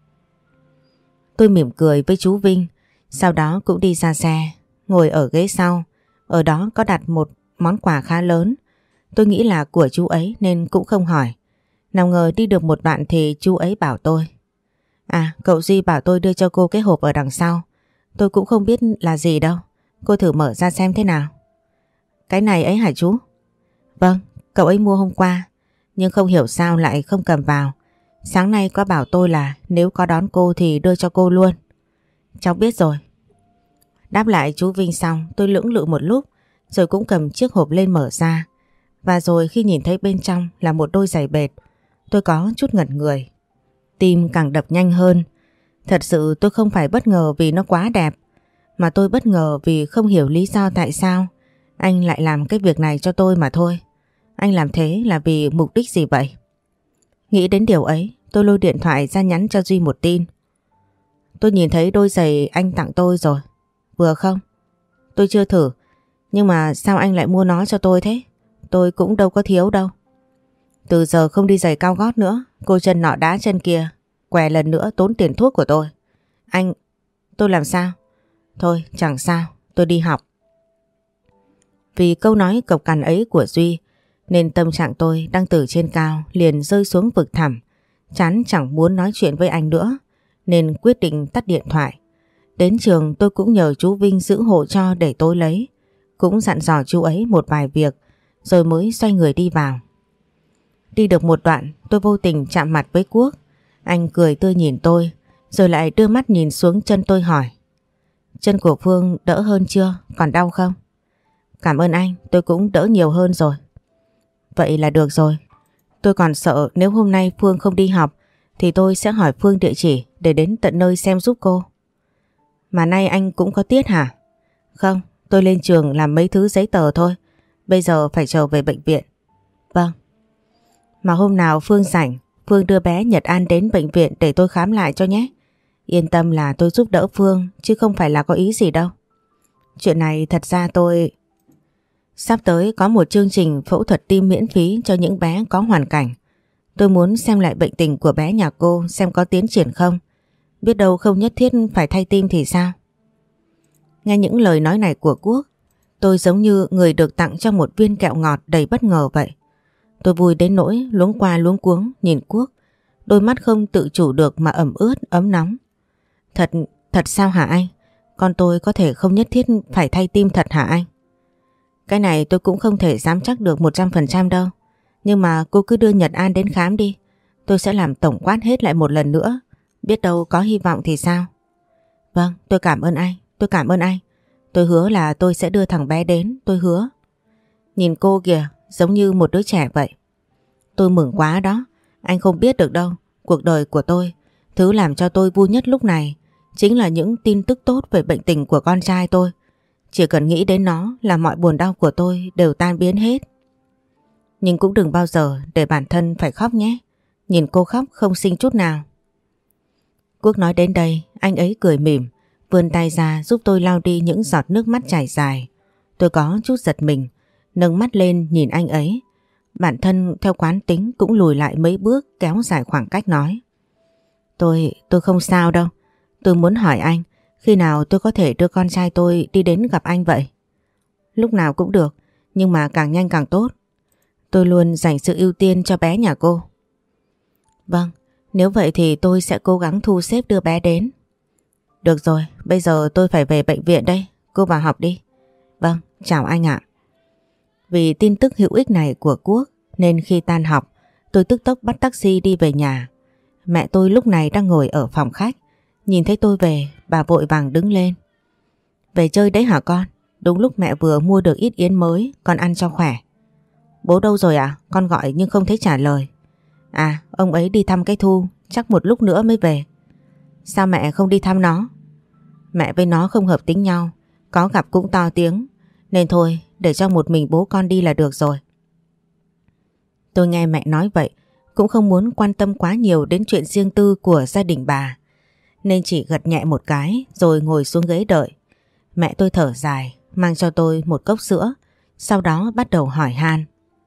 Speaker 1: Tôi mỉm cười với chú Vinh, sau đó cũng đi ra xe, ngồi ở ghế sau. Ở đó có đặt một món quà khá lớn. Tôi nghĩ là của chú ấy nên cũng không hỏi. Nào ngờ đi được một đoạn thì chú ấy bảo tôi. À, cậu Duy bảo tôi đưa cho cô cái hộp ở đằng sau. Tôi cũng không biết là gì đâu. Cô thử mở ra xem thế nào. Cái này ấy hả chú? Vâng, cậu ấy mua hôm qua, nhưng không hiểu sao lại không cầm vào. Sáng nay có bảo tôi là nếu có đón cô thì đưa cho cô luôn. Cháu biết rồi. Đáp lại chú Vinh xong, tôi lưỡng lự một lúc rồi cũng cầm chiếc hộp lên mở ra. Và rồi khi nhìn thấy bên trong là một đôi giày bệt, tôi có chút ngẩn người. Tim càng đập nhanh hơn. Thật sự tôi không phải bất ngờ vì nó quá đẹp, mà tôi bất ngờ vì không hiểu lý do tại sao anh lại làm cái việc này cho tôi mà thôi. Anh làm thế là vì mục đích gì vậy? Nghĩ đến điều ấy, tôi lôi điện thoại ra nhắn cho Duy một tin. Tôi nhìn thấy đôi giày anh tặng tôi rồi. Vừa không? Tôi chưa thử, nhưng mà sao anh lại mua nó cho tôi thế? Tôi cũng đâu có thiếu đâu. Từ giờ không đi giày cao gót nữa, cô chân nọ đá chân kia, què lần nữa tốn tiền thuốc của tôi. Anh... Tôi làm sao? Thôi chẳng sao, tôi đi học. Vì câu nói cộc cằn ấy của Duy nên tâm trạng tôi đang từ trên cao liền rơi xuống vực thẳm. Chán chẳng muốn nói chuyện với anh nữa nên quyết định tắt điện thoại. Đến trường tôi cũng nhờ chú Vinh giữ hộ cho để tôi lấy. Cũng dặn dò chú ấy một vài việc rồi mới xoay người đi vào. Đi được một đoạn tôi vô tình chạm mặt với Quốc. Anh cười tươi nhìn tôi rồi lại đưa mắt nhìn xuống chân tôi hỏi. Chân của Phương đỡ hơn chưa? Còn đau không? Cảm ơn anh, tôi cũng đỡ nhiều hơn rồi. Vậy là được rồi. Tôi còn sợ nếu hôm nay Phương không đi học thì tôi sẽ hỏi Phương địa chỉ để đến tận nơi xem giúp cô. Mà nay anh cũng có tiết hả? Không, tôi lên trường làm mấy thứ giấy tờ thôi. Bây giờ phải trở về bệnh viện. Vâng. Mà hôm nào Phương rảnh, Phương đưa bé Nhật An đến bệnh viện để tôi khám lại cho nhé. Yên tâm là tôi giúp đỡ Phương chứ không phải là có ý gì đâu. Chuyện này thật ra tôi... Sắp tới có một chương trình phẫu thuật tim miễn phí cho những bé có hoàn cảnh. Tôi muốn xem lại bệnh tình của bé nhà cô xem có tiến triển không. Biết đâu không nhất thiết phải thay tim thì sao? Nghe những lời nói này của Quốc, tôi giống như người được tặng cho một viên kẹo ngọt đầy bất ngờ vậy. Tôi vui đến nỗi luống qua luống cuống nhìn Quốc, đôi mắt không tự chủ được mà ẩm ướt ấm nóng. Thật, thật sao hả anh? Con tôi có thể không nhất thiết phải thay tim thật hả anh? Cái này tôi cũng không thể dám chắc được một trăm phần trăm đâu. Nhưng mà cô cứ đưa Nhật An đến khám đi. Tôi sẽ làm tổng quát hết lại một lần nữa. Biết đâu có hy vọng thì sao? Vâng, tôi cảm ơn anh, tôi cảm ơn anh. Tôi hứa là tôi sẽ đưa thằng bé đến, tôi hứa. Nhìn cô kìa, giống như một đứa trẻ vậy. Tôi mừng quá đó, anh không biết được đâu. Cuộc đời của tôi, thứ làm cho tôi vui nhất lúc này chính là những tin tức tốt về bệnh tình của con trai tôi. Chỉ cần nghĩ đến nó là mọi buồn đau của tôi đều tan biến hết. Nhưng cũng đừng bao giờ để bản thân phải khóc nhé. Nhìn cô khóc không xinh chút nào. Quốc nói đến đây, anh ấy cười mỉm, vươn tay ra giúp tôi lau đi những giọt nước mắt chảy dài. Tôi có chút giật mình, nâng mắt lên nhìn anh ấy. Bản thân theo quán tính cũng lùi lại mấy bước kéo dài khoảng cách nói. Tôi, tôi không sao đâu. Tôi muốn hỏi anh, khi nào tôi có thể đưa con trai tôi đi đến gặp anh vậy? Lúc nào cũng được, nhưng mà càng nhanh càng tốt. Tôi luôn dành sự ưu tiên cho bé nhà cô. Vâng, nếu vậy thì tôi sẽ cố gắng thu xếp đưa bé đến. Được rồi, bây giờ tôi phải về bệnh viện đây, cô vào học đi. Vâng, chào anh ạ. Vì tin tức hữu ích này của Quốc nên khi tan học, tôi tức tốc bắt taxi đi về nhà. Mẹ tôi lúc này đang ngồi ở phòng khách. Nhìn thấy tôi về, bà vội vàng đứng lên. Về chơi đấy hả con? Đúng lúc mẹ vừa mua được ít yến mới, con ăn cho khỏe. Bố đâu rồi ạ? Con gọi nhưng không thấy trả lời. À, ông ấy đi thăm cái Thu, chắc một lúc nữa mới về. Sao mẹ không đi thăm nó? Mẹ với nó không hợp tính nhau, có gặp cũng to tiếng. Nên thôi, để cho một mình bố con đi là được rồi. Tôi nghe mẹ nói vậy, cũng không muốn quan tâm quá nhiều đến chuyện riêng tư của gia đình bà. Nên chỉ gật nhẹ một cái rồi ngồi xuống ghế đợi. Mẹ tôi thở dài, mang cho tôi một cốc sữa, sau đó bắt đầu hỏi han.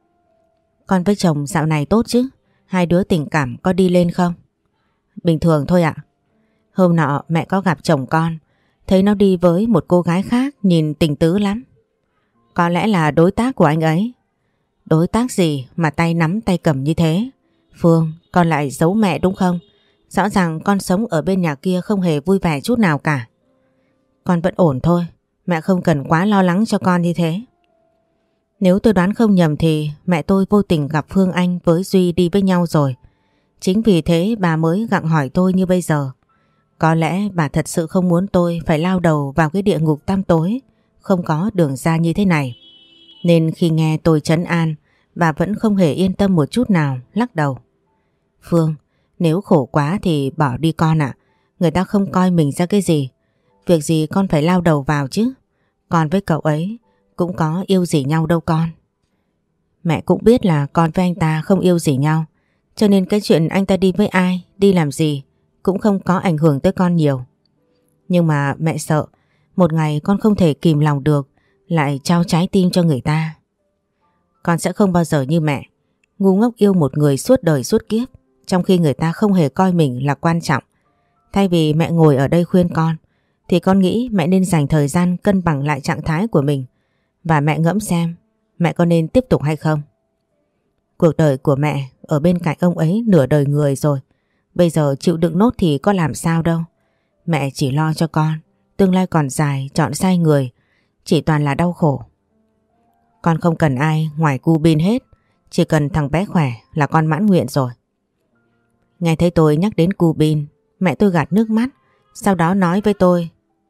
Speaker 1: Con với chồng dạo này tốt chứ? Hai đứa tình cảm có đi lên không? Bình thường thôi ạ. Hôm nọ mẹ có gặp chồng con, thấy nó đi với một cô gái khác nhìn tình tứ lắm. Có lẽ là đối tác của anh ấy. Đối tác gì mà tay nắm tay cầm như thế? Phương, con lại giấu mẹ đúng không? Rõ ràng con sống ở bên nhà kia không hề vui vẻ chút nào cả. Con vẫn ổn thôi, mẹ không cần quá lo lắng cho con như thế. Nếu tôi đoán không nhầm thì mẹ tôi vô tình gặp Phương Anh với Duy đi với nhau rồi. Chính vì thế bà mới gặng hỏi tôi như bây giờ. Có lẽ bà thật sự không muốn tôi phải lao đầu vào cái địa ngục tăm tối, không có đường ra như thế này. Nên khi nghe tôi trấn an, bà vẫn không hề yên tâm một chút nào, lắc đầu. Phương, nếu khổ quá thì bỏ đi con ạ. Người ta không coi mình ra cái gì. Việc gì con phải lao đầu vào chứ. Con với cậu ấy cũng có yêu gì nhau đâu con. Mẹ cũng biết là con với anh ta không yêu gì nhau. Cho nên cái chuyện anh ta đi với ai, đi làm gì cũng không có ảnh hưởng tới con nhiều. Nhưng mà mẹ sợ một ngày con không thể kìm lòng được lại trao trái tim cho người ta. Con sẽ không bao giờ như mẹ, ngu ngốc yêu một người suốt đời suốt kiếp, trong khi người ta không hề coi mình là quan trọng. Thay vì mẹ ngồi ở đây khuyên con, thì con nghĩ mẹ nên dành thời gian cân bằng lại trạng thái của mình. Và mẹ ngẫm xem mẹ có nên tiếp tục hay không. Cuộc đời của mẹ ở bên cạnh ông ấy nửa đời người rồi. Bây giờ chịu đựng nốt thì có làm sao đâu. Mẹ chỉ lo cho con, tương lai còn dài, chọn sai người, chỉ toàn là đau khổ. Con không cần ai ngoài cu Bin hết, chỉ cần thằng bé khỏe là con mãn nguyện rồi. Nghe thấy tôi nhắc đến cu Bin, mẹ tôi gạt nước mắt, sau đó nói với tôi.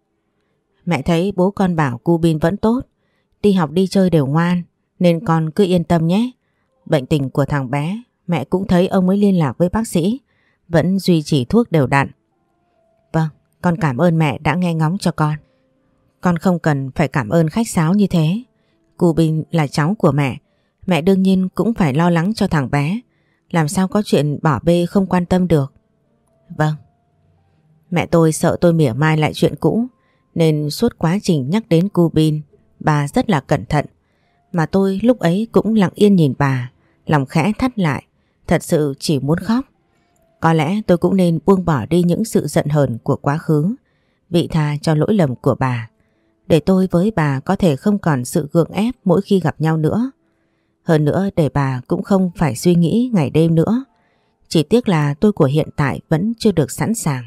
Speaker 1: Mẹ thấy bố con bảo cu Bin vẫn tốt, đi học đi chơi đều ngoan, nên con cứ yên tâm nhé. Bệnh tình của thằng bé, mẹ cũng thấy ông ấy liên lạc với bác sĩ, vẫn duy trì thuốc đều đặn. Vâng, con cảm ơn mẹ đã nghe ngóng cho con. Con không cần phải cảm ơn khách sáo như thế. Cu Bin là cháu của mẹ, mẹ đương nhiên cũng phải lo lắng cho thằng bé. Làm sao có chuyện bỏ bê không quan tâm được. Vâng. Mẹ tôi sợ tôi mỉa mai lại chuyện cũ, nên suốt quá trình nhắc đến cu Bin, bà rất là cẩn thận. Mà tôi lúc ấy cũng lặng yên nhìn bà, lòng khẽ thắt lại, thật sự chỉ muốn khóc. Có lẽ tôi cũng nên buông bỏ đi những sự giận hờn của quá khứ, vị tha cho lỗi lầm của bà, để tôi với bà có thể không còn sự gượng ép mỗi khi gặp nhau nữa. Hơn nữa để bà cũng không phải suy nghĩ ngày đêm nữa. Chỉ tiếc là tôi của hiện tại vẫn chưa được sẵn sàng.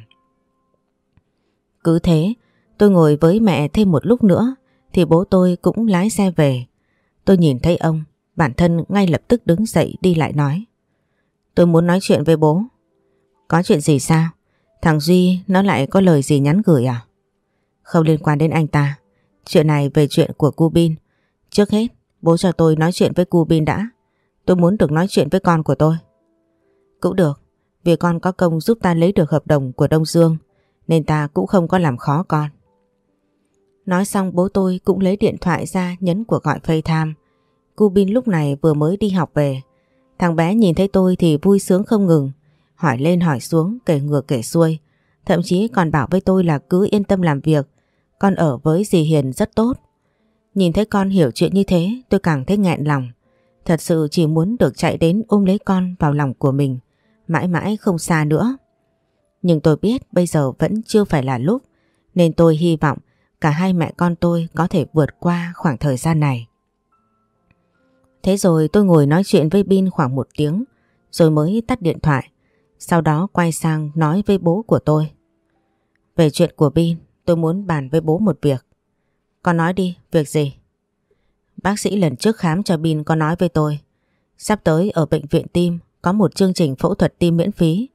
Speaker 1: Cứ thế, tôi ngồi với mẹ thêm một lúc nữa thì bố tôi cũng lái xe về. Tôi nhìn thấy ông, bản thân ngay lập tức đứng dậy đi lại nói. Tôi muốn nói chuyện với bố. Có chuyện gì sao? Thằng Duy nó lại có lời gì nhắn gửi à? Không liên quan đến anh ta. Chuyện này về chuyện của cu Bin. Trước hết, bố cho tôi nói chuyện với cu Bin đã. Tôi muốn được nói chuyện với con của tôi. Cũng được, vì con có công giúp ta lấy được hợp đồng của Đông Dương, nên ta cũng không có làm khó con. Nói xong bố tôi cũng lấy điện thoại ra nhấn cuộc gọi FaceTime. Cu Bin lúc này vừa mới đi học về. Thằng bé nhìn thấy tôi thì vui sướng không ngừng, hỏi lên hỏi xuống, kể ngược kể xuôi. Thậm chí còn bảo với tôi là cứ yên tâm làm việc, con ở với dì Hiền rất tốt. Nhìn thấy con hiểu chuyện như thế, tôi càng thấy nghẹn lòng. Thật sự chỉ muốn được chạy đến ôm lấy con vào lòng của mình, mãi mãi không xa nữa. Nhưng tôi biết bây giờ vẫn chưa phải là lúc, nên tôi hy vọng cả hai mẹ con tôi có thể vượt qua khoảng thời gian này. Thế rồi tôi ngồi nói chuyện với Bin khoảng một tiếng, rồi mới tắt điện thoại. Sau đó quay sang nói với bố của tôi. Về chuyện của Bin, tôi muốn bàn với bố một việc. Con nói đi, việc gì? Bác sĩ lần trước khám cho Bin có nói với tôi, sắp tới ở bệnh viện tim có một chương trình phẫu thuật tim miễn phí.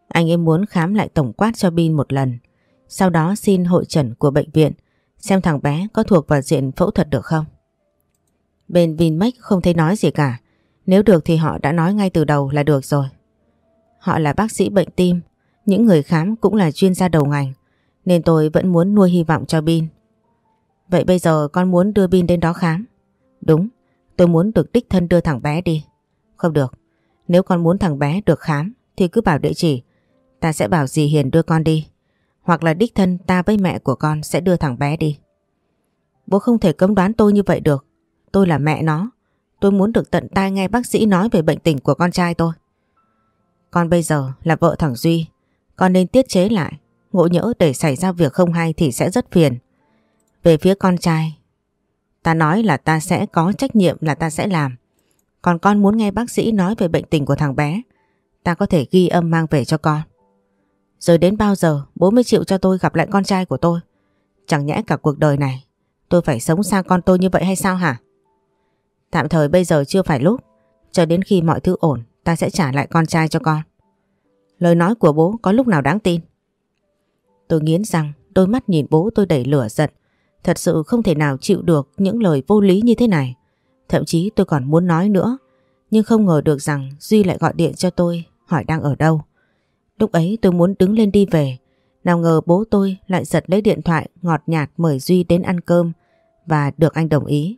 Speaker 1: Anh ấy muốn khám lại tổng quát cho Bin một lần, sau đó xin hội chẩn của bệnh viện xem thằng bé có thuộc vào diện phẫu thuật được không. Bên Vinmec không thấy nói gì cả. Nếu được thì họ đã nói ngay từ đầu là được rồi. Họ là bác sĩ bệnh tim, những người khám cũng là chuyên gia đầu ngành, nên tôi vẫn muốn nuôi hy vọng cho Bin. Vậy bây giờ con muốn đưa Bin đến đó khám? Đúng, tôi muốn được đích thân đưa thằng bé đi. Không được, nếu con muốn thằng bé được khám thì cứ bảo địa chỉ, ta sẽ bảo dì Hiền đưa con đi. Hoặc là đích thân ta với mẹ của con sẽ đưa thằng bé đi. Bố không thể cấm đoán tôi như vậy được. Tôi là mẹ nó. Tôi muốn được tận tai nghe bác sĩ nói về bệnh tình của con trai tôi. Con bây giờ là vợ thằng Duy. Con nên tiết chế lại. Ngộ nhỡ để xảy ra việc không hay thì sẽ rất phiền. Về phía con trai, ta nói là ta sẽ có trách nhiệm là ta sẽ làm. Còn con muốn nghe bác sĩ nói về bệnh tình của thằng bé, ta có thể ghi âm mang về cho con. Rồi đến bao giờ bố mới chịu cho tôi gặp lại con trai của tôi? Chẳng nhẽ cả cuộc đời này tôi phải sống xa con tôi như vậy hay sao hả? Tạm thời bây giờ chưa phải lúc. Chờ đến khi mọi thứ ổn, ta sẽ trả lại con trai cho con. Lời nói của bố có lúc nào đáng tin? Tôi nghiến răng, đôi mắt nhìn bố tôi đầy lửa giận. Thật sự không thể nào chịu được những lời vô lý như thế này. Thậm chí tôi còn muốn nói nữa, nhưng không ngờ được rằng Duy lại gọi điện cho tôi hỏi đang ở đâu. Lúc ấy tôi muốn đứng lên đi về, nào ngờ bố tôi lại giật lấy điện thoại ngọt nhạt mời Duy đến ăn cơm và được anh đồng ý.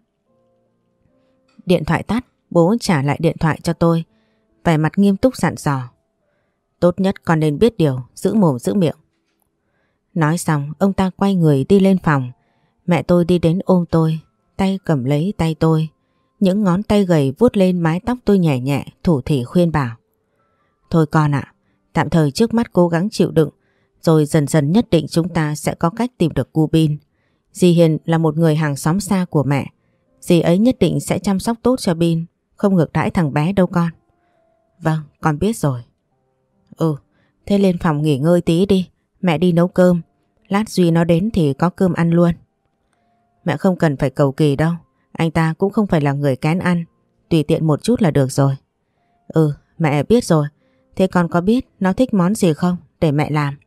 Speaker 1: Điện thoại tắt, bố trả lại điện thoại cho tôi, vẻ mặt nghiêm túc dặn dò. Tốt nhất con nên biết điều, giữ mồm giữ miệng. Nói xong, ông ta quay người đi lên phòng. Mẹ tôi đi đến ôm tôi, tay cầm lấy tay tôi. Những ngón tay gầy vuốt lên mái tóc tôi nhẹ nhẹ, thủ thỉ khuyên bảo. Thôi con ạ, tạm thời trước mắt cố gắng chịu đựng, rồi dần dần nhất định chúng ta sẽ có cách tìm được cu Bin. Dì Hiền là một người hàng xóm xa của mẹ. Dì ấy nhất định sẽ chăm sóc tốt cho Bin, không ngược đãi thằng bé đâu con. Vâng, con biết rồi. Ừ, thế lên phòng nghỉ ngơi tí đi, mẹ đi nấu cơm. Lát Duy nó đến thì có cơm ăn luôn. Mẹ không cần phải cầu kỳ đâu, anh ta cũng không phải là người kén ăn, tùy tiện một chút là được rồi. Ừ, mẹ biết rồi. Thế con có biết nó thích món gì không, để mẹ làm?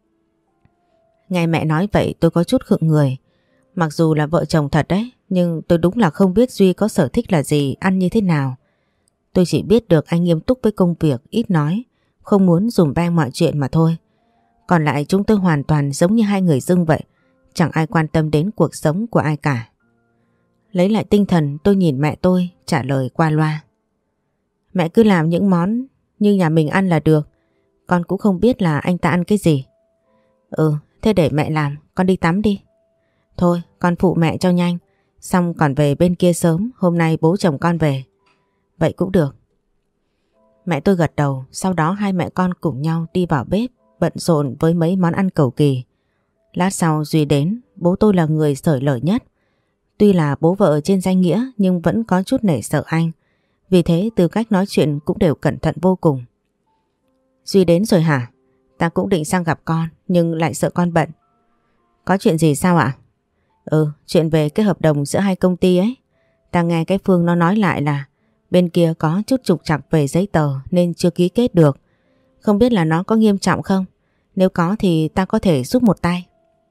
Speaker 1: Nghe mẹ nói vậy tôi có chút khựng người. Mặc dù là vợ chồng thật đấy, nhưng tôi đúng là không biết Duy có sở thích là gì, ăn như thế nào. Tôi chỉ biết được anh nghiêm túc với công việc, ít nói, không muốn dùm beng mọi chuyện mà thôi. Còn lại chúng tôi hoàn toàn giống như hai người dưng vậy, chẳng ai quan tâm đến cuộc sống của ai cả. Lấy lại tinh thần tôi nhìn mẹ tôi trả lời qua loa. Mẹ cứ làm những món như nhà mình ăn là được, con cũng không biết là anh ta ăn cái gì. Ừ, thế để mẹ làm, con đi tắm đi. Thôi, con phụ mẹ cho nhanh, xong còn về bên kia sớm, hôm nay bố chồng con về. Vậy cũng được. Mẹ tôi gật đầu, sau đó hai mẹ con cùng nhau đi vào bếp, bận rộn với mấy món ăn cầu kỳ. Lát sau Duy đến, bố tôi là người xởi lởi nhất. Tuy là bố vợ trên danh nghĩa nhưng vẫn có chút nể sợ anh. Vì thế từ cách nói chuyện cũng đều cẩn thận vô cùng. Duy đến rồi hả? Ta cũng định sang gặp con nhưng lại sợ con bận. Có chuyện gì sao ạ? Ừ, chuyện về cái hợp đồng giữa hai công ty ấy. Ta nghe cái Phương nó nói lại là bên kia có chút trục trặc về giấy tờ nên chưa ký kết được. Không biết là nó có nghiêm trọng không? Nếu có thì ta có thể giúp một tay.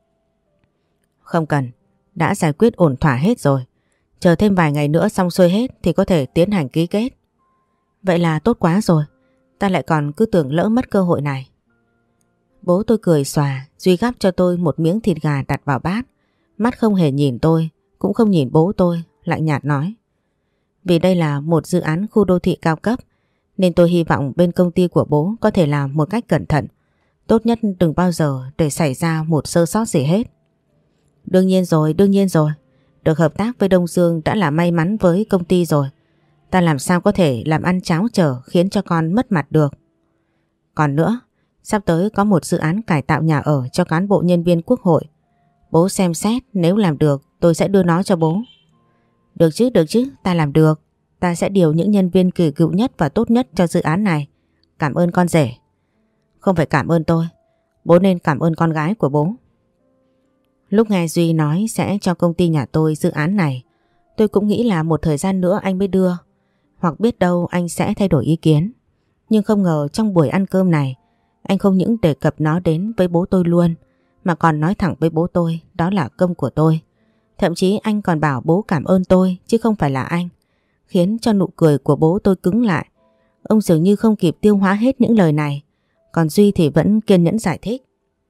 Speaker 1: Không cần, đã giải quyết ổn thỏa hết rồi. Chờ thêm vài ngày nữa xong xuôi hết thì có thể tiến hành ký kết. Vậy là tốt quá rồi. Ta lại còn cứ tưởng lỡ mất cơ hội này. Bố tôi cười xòa, Duy gắp cho tôi một miếng thịt gà đặt vào bát. Mắt không hề nhìn tôi, cũng không nhìn bố tôi, lạnh nhạt nói. Vì đây là một dự án khu đô thị cao cấp, nên tôi hy vọng bên công ty của bố có thể làm một cách cẩn thận. Tốt nhất đừng bao giờ để xảy ra một sơ sót gì hết. Đương nhiên rồi, đương nhiên rồi. Được hợp tác với Đông Dương đã là may mắn với công ty rồi. Ta làm sao có thể làm ăn cháo trở khiến cho con mất mặt được. Còn nữa, sắp tới có một dự án cải tạo nhà ở cho cán bộ nhân viên quốc hội. Bố xem xét, nếu làm được tôi sẽ đưa nó cho bố. Được chứ, được chứ, ta làm được. Ta sẽ điều những nhân viên kỳ cựu nhất và tốt nhất cho dự án này. Cảm ơn con rể. Không phải cảm ơn tôi, bố nên cảm ơn con gái của bố. Lúc nghe Duy nói sẽ cho công ty nhà tôi dự án này, tôi cũng nghĩ là một thời gian nữa anh mới đưa, hoặc biết đâu anh sẽ thay đổi ý kiến. Nhưng không ngờ trong buổi ăn cơm này, Anh không những đề cập nó đến với bố tôi luôn, mà còn nói thẳng với bố tôi đó là công của tôi. Thậm chí anh còn bảo bố cảm ơn tôi chứ không phải là anh, khiến cho nụ cười của bố tôi cứng lại. Ông dường như không kịp tiêu hóa hết những lời này, còn Duy thì vẫn kiên nhẫn giải thích.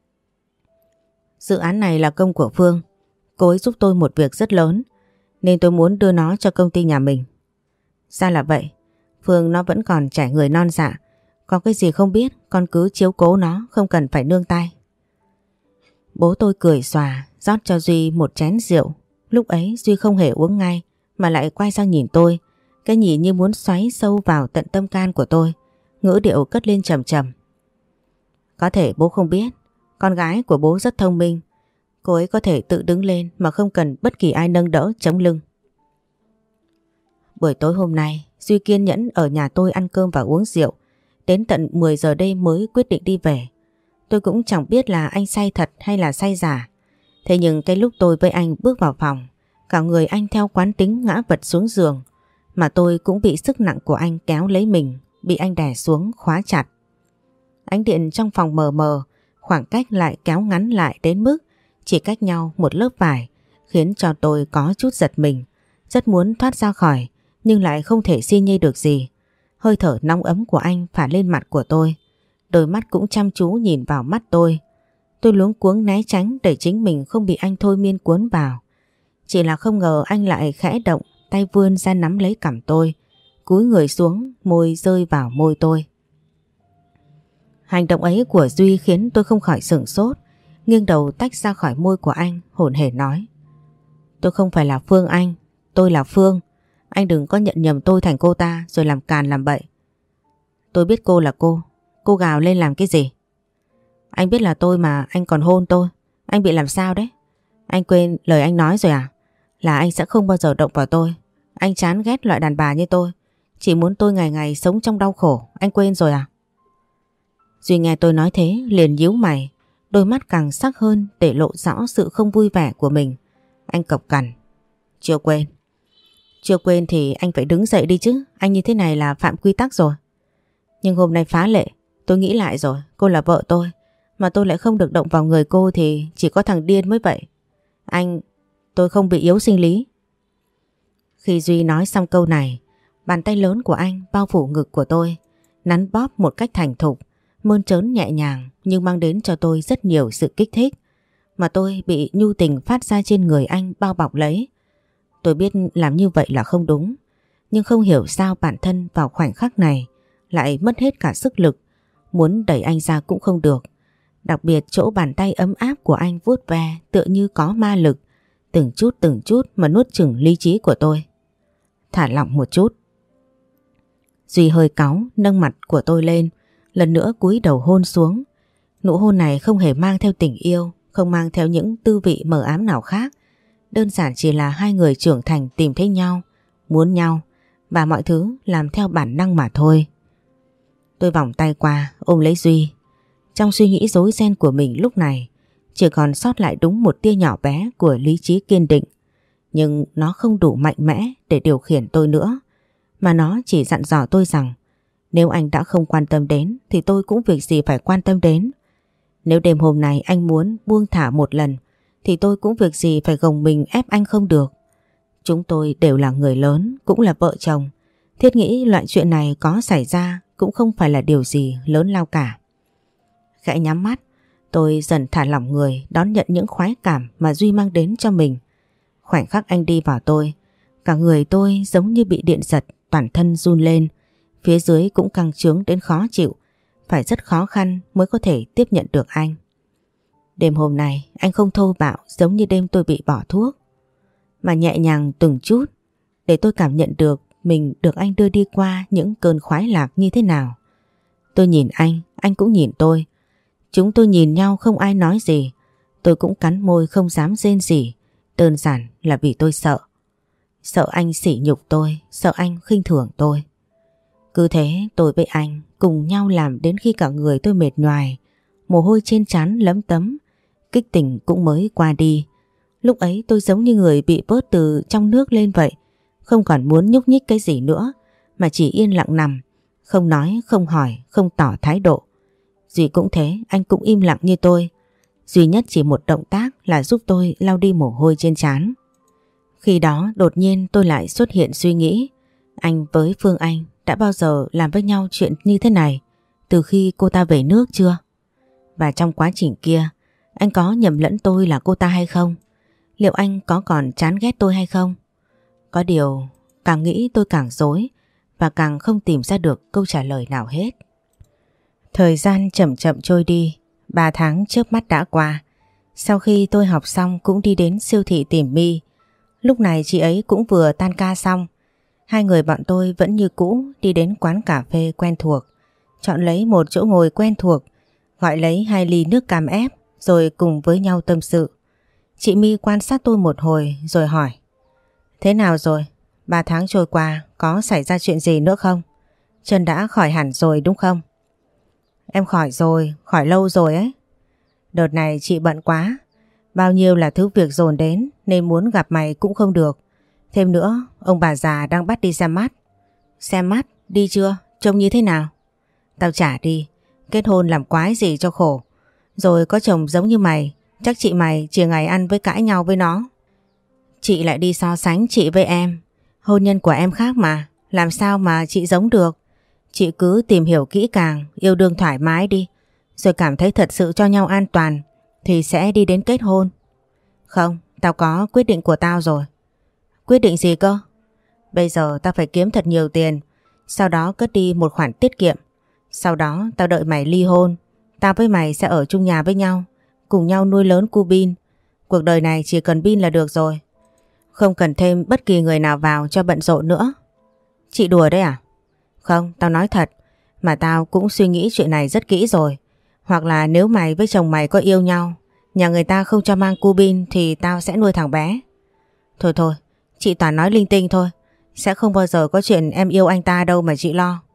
Speaker 1: Dự án này là công của Phương, cô ấy giúp tôi một việc rất lớn, nên tôi muốn đưa nó cho công ty nhà mình. Ra là vậy, Phương nó vẫn còn trẻ người non dạ, có cái gì không biết con cứ chiếu cố nó, không cần phải nương tay. Bố tôi cười xòa, rót cho Duy một chén rượu. Lúc ấy Duy không hề uống ngay, mà lại quay sang nhìn tôi, cái nhìn như muốn xoáy sâu vào tận tâm can của tôi. Ngữ điệu cất lên trầm trầm. Có thể bố không biết, con gái của bố rất thông minh. Cô ấy có thể tự đứng lên mà không cần bất kỳ ai nâng đỡ chống lưng. Buổi tối hôm nay, Duy kiên nhẫn ở nhà tôi ăn cơm và uống rượu. Đến tận mười giờ đêm mới quyết định đi về. Tôi cũng chẳng biết là anh say thật hay là say giả. Thế nhưng cái lúc tôi với anh bước vào phòng, cả người anh theo quán tính ngã vật xuống giường, mà tôi cũng bị sức nặng của anh kéo lấy mình, bị anh đè xuống khóa chặt. Ánh điện trong phòng mờ mờ, khoảng cách lại kéo ngắn lại đến mức chỉ cách nhau một lớp vải, khiến cho tôi có chút giật mình, rất muốn thoát ra khỏi, nhưng lại không thể xi nhê được gì. Hơi thở nóng ấm của anh phả lên mặt của tôi, đôi mắt cũng chăm chú nhìn vào mắt tôi. Tôi luống cuống né tránh để chính mình không bị anh thôi miên cuốn vào. Chỉ là không ngờ anh lại khẽ động, tay vươn ra nắm lấy cằm tôi, cúi người xuống, môi rơi vào môi tôi. Hành động ấy của Duy khiến tôi không khỏi sửng sốt, nghiêng đầu tách ra khỏi môi của anh, hổn hển nói. Tôi không phải là Phương anh, tôi là Phương. Anh đừng có nhận nhầm tôi thành cô ta rồi làm càn làm bậy. Tôi biết cô là cô, cô gào lên làm cái gì? Anh biết là tôi mà anh còn hôn tôi. Anh bị làm sao đấy? Anh quên lời anh nói rồi à? Là anh sẽ không bao giờ động vào tôi. Anh chán ghét loại đàn bà như tôi, chỉ muốn tôi ngày ngày sống trong đau khổ. Anh quên rồi à? Duy nghe tôi nói thế liền nhíu mày, đôi mắt càng sắc hơn để lộ rõ sự không vui vẻ của mình. Anh cộc cằn. Chưa quên. Chưa quên thì anh phải đứng dậy đi chứ. Anh như thế này là phạm quy tắc rồi. Nhưng hôm nay phá lệ, tôi nghĩ lại rồi, cô là vợ tôi, mà tôi lại không được động vào người cô thì chỉ có thằng điên mới vậy. Anh, tôi không bị yếu sinh lý. Khi Duy nói xong câu này, bàn tay lớn của anh bao phủ ngực của tôi, nắn bóp một cách thành thục, mơn trớn nhẹ nhàng nhưng mang đến cho tôi rất nhiều sự kích thích, mà tôi bị nhu tình phát ra trên người anh bao bọc lấy. Tôi biết làm như vậy là không đúng, nhưng không hiểu sao bản thân vào khoảnh khắc này lại mất hết cả sức lực, muốn đẩy anh ra cũng không được. Đặc biệt chỗ bàn tay ấm áp của anh vuốt ve tựa như có ma lực, từng chút từng chút mà nuốt chửng lý trí của tôi. Thả lỏng một chút. Duy hơi cáu nâng mặt của tôi lên, lần nữa cúi đầu hôn xuống. Nụ hôn này không hề mang theo tình yêu, không mang theo những tư vị mờ ám nào khác. Đơn giản chỉ là hai người trưởng thành tìm thấy nhau, muốn nhau và mọi thứ làm theo bản năng mà thôi. Tôi vòng tay qua ôm lấy Duy. Trong suy nghĩ rối ren của mình lúc này chỉ còn sót lại đúng một tia nhỏ bé của lý trí kiên định. Nhưng nó không đủ mạnh mẽ để điều khiển tôi nữa, mà nó chỉ dặn dò tôi rằng nếu anh đã không quan tâm đến thì tôi cũng việc gì phải quan tâm đến. Nếu đêm hôm này anh muốn buông thả một lần thì tôi cũng việc gì phải gồng mình ép anh không được. Chúng tôi đều là người lớn, cũng là vợ chồng. Thiết nghĩ loại chuyện này có xảy ra cũng không phải là điều gì lớn lao cả. Khẽ nhắm mắt, tôi dần thả lỏng người đón nhận những khoái cảm mà Duy mang đến cho mình. Khoảnh khắc anh đi vào tôi, cả người tôi giống như bị điện giật, toàn thân run lên. Phía dưới cũng căng trướng đến khó chịu, phải rất khó khăn mới có thể tiếp nhận được anh. Đêm hôm nay anh không thô bạo giống như đêm tôi bị bỏ thuốc, mà nhẹ nhàng từng chút để tôi cảm nhận được mình được anh đưa đi qua những cơn khoái lạc như thế nào. Tôi nhìn anh, anh cũng nhìn tôi. Chúng tôi nhìn nhau không ai nói gì. Tôi cũng cắn môi không dám rên gì, đơn giản là vì tôi sợ. Sợ anh sỉ nhục tôi, sợ anh khinh thường tôi. Cứ thế tôi với anh cùng nhau làm đến khi cả người tôi mệt nhoài, mồ hôi trên trán lấm tấm, kích tỉnh cũng mới qua đi. Lúc ấy tôi giống như người bị vớt từ trong nước lên vậy, không còn muốn nhúc nhích cái gì nữa, mà chỉ yên lặng nằm, không nói, không hỏi, không tỏ thái độ. Duy cũng thế, anh cũng im lặng như tôi. Duy nhất chỉ một động tác là giúp tôi lau đi mồ hôi trên trán. Khi đó đột nhiên tôi lại xuất hiện suy nghĩ, anh với Phương Anh đã bao giờ làm với nhau chuyện như thế này từ khi cô ta về nước chưa? Và trong quá trình kia, anh có nhầm lẫn tôi là cô ta hay không? Liệu anh có còn chán ghét tôi hay không? Có điều, càng nghĩ tôi càng rối và càng không tìm ra được câu trả lời nào hết. Thời gian chậm chậm trôi đi, ba tháng chớp mắt đã qua. Sau khi tôi học xong cũng đi đến siêu thị tìm My. Lúc này chị ấy cũng vừa tan ca xong. Hai người bọn tôi vẫn như cũ đi đến quán cà phê quen thuộc, chọn lấy một chỗ ngồi quen thuộc, gọi lấy hai ly nước cam ép rồi cùng với nhau tâm sự. Chị My quan sát tôi một hồi rồi hỏi: Thế nào rồi? Ba tháng trôi qua có xảy ra chuyện gì nữa không? Chân đã khỏi hẳn rồi đúng không? Em khỏi rồi, khỏi lâu rồi ấy. Đợt này chị bận quá, bao nhiêu là thứ việc dồn đến nên muốn gặp mày cũng không được. Thêm nữa, ông bà già đang bắt đi xem mắt. Xem mắt? Đi chưa? Trông như thế nào? Tao chả đi, kết hôn làm quái gì cho khổ. Rồi có chồng giống như mày, chắc chị mày chỉ ngày ăn với cãi nhau với nó. Chị lại đi so sánh chị với em. Hôn nhân của em khác mà, làm sao mà chị giống được. Chị cứ tìm hiểu kỹ càng, yêu đương thoải mái đi, rồi cảm thấy thật sự cho nhau an toàn thì sẽ đi đến kết hôn. Không, tao có quyết định của tao rồi. Quyết định gì cơ? Bây giờ tao phải kiếm thật nhiều tiền, sau đó cất đi một khoản tiết kiệm. Sau đó tao đợi mày ly hôn, tao với mày sẽ ở chung nhà với nhau, cùng nhau nuôi lớn cu Bin. Cuộc đời này chỉ cần Bin là được rồi, không cần thêm bất kỳ người nào vào cho bận rộn nữa. Chị đùa đấy à? Không, tao nói thật, mà tao cũng suy nghĩ chuyện này rất kỹ rồi. Hoặc là nếu mày với chồng mày có yêu nhau, nhà người ta không cho mang cu Bin thì tao sẽ nuôi thằng bé. Thôi thôi, chị toàn nói linh tinh thôi, sẽ không bao giờ có chuyện em yêu anh ta đâu mà chị lo.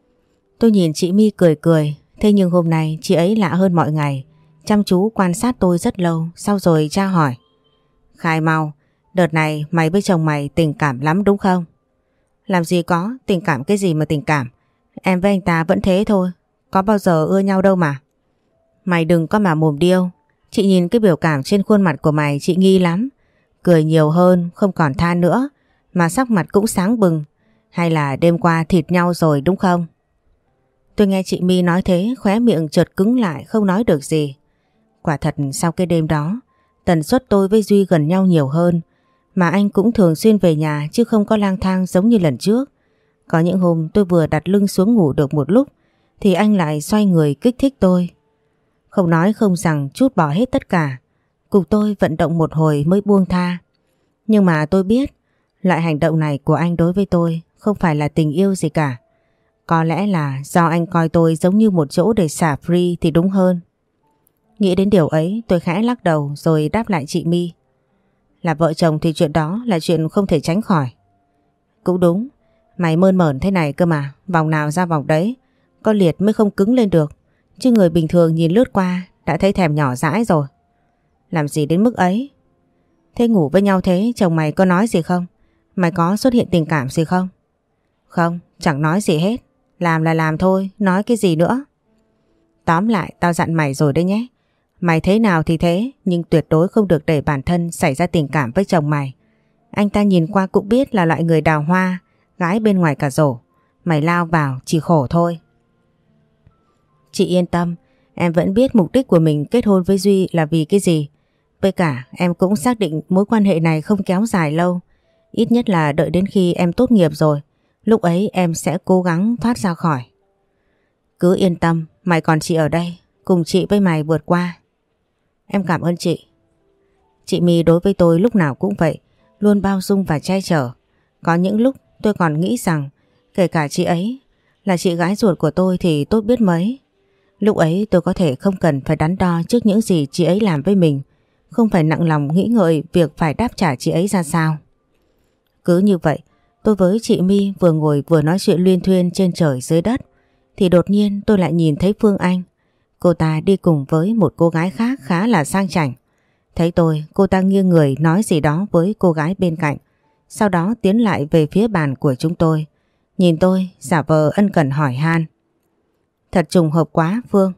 Speaker 1: Tôi nhìn chị My cười cười, thế nhưng hôm nay chị ấy lạ hơn mọi ngày, chăm chú quan sát tôi rất lâu, sau rồi tra hỏi: Khai mau, đợt này mày với chồng mày tình cảm lắm đúng không? Làm gì có, tình cảm cái gì mà tình cảm. Em với anh ta vẫn thế thôi, có bao giờ ưa nhau đâu mà. Mày đừng có mà mồm điêu, chị nhìn cái biểu cảm trên khuôn mặt của mày chị nghi lắm. Cười nhiều hơn, không còn than nữa, mà sắc mặt cũng sáng bừng. Hay là đêm qua thịt nhau rồi đúng không? Tôi nghe chị My nói thế, khóe miệng chợt cứng lại không nói được gì. Quả thật sau cái đêm đó, tần suất tôi với Duy gần nhau nhiều hơn, mà anh cũng thường xuyên về nhà chứ không có lang thang giống như lần trước. Có những hôm tôi vừa đặt lưng xuống ngủ được một lúc thì anh lại xoay người kích thích tôi. Không nói không rằng trút bỏ hết tất cả, cùng tôi vận động một hồi mới buông tha. Nhưng mà tôi biết loại hành động này của anh đối với tôi không phải là tình yêu gì cả. Có lẽ là do anh coi tôi giống như một chỗ để xả free thì đúng hơn. Nghĩ đến điều ấy tôi khẽ lắc đầu rồi đáp lại chị My: Là vợ chồng thì chuyện đó là chuyện không thể tránh khỏi. Cũng đúng, mày mơn mởn thế này cơ mà, vòng nào ra vòng đấy, có liệt mới không cứng lên được. Chứ người bình thường nhìn lướt qua đã thấy thèm nhỏ dãi rồi. Làm gì đến mức ấy? Thế ngủ với nhau thế chồng mày có nói gì không? Mày có xuất hiện tình cảm gì không? Không, chẳng nói gì hết. Làm là làm thôi, nói cái gì nữa. Tóm lại tao dặn mày rồi đấy nhé. Mày thế nào thì thế, nhưng tuyệt đối không được để bản thân xảy ra tình cảm với chồng mày. Anh ta nhìn qua cũng biết là loại người đào hoa, gái bên ngoài cả rổ. Mày lao vào chỉ khổ thôi. Chị yên tâm, em vẫn biết mục đích của mình kết hôn với Duy là vì cái gì. Với cả em cũng xác định mối quan hệ này không kéo dài lâu. Ít nhất là đợi đến khi em tốt nghiệp rồi, lúc ấy em sẽ cố gắng thoát ra khỏi. Cứ yên tâm, mày còn chị ở đây, cùng chị với mày vượt qua. Em cảm ơn chị. Chị My đối với tôi lúc nào cũng vậy, luôn bao dung và che chở. Có những lúc tôi còn nghĩ rằng kể cả chị ấy là chị gái ruột của tôi thì tốt biết mấy. Lúc ấy tôi có thể không cần phải đắn đo trước những gì chị ấy làm với mình, không phải nặng lòng nghĩ ngợi việc phải đáp trả chị ấy ra sao. Cứ như vậy, tôi với chị My vừa ngồi vừa nói chuyện luyên thuyên trên trời dưới đất, thì đột nhiên tôi lại nhìn thấy Phương Anh. Cô ta đi cùng với một cô gái khác khá là sang chảnh. Thấy tôi, cô ta nghiêng người nói gì đó với cô gái bên cạnh, sau đó tiến lại về phía bàn của chúng tôi. Nhìn tôi, giả vờ ân cần hỏi han. Thật trùng hợp quá Phương,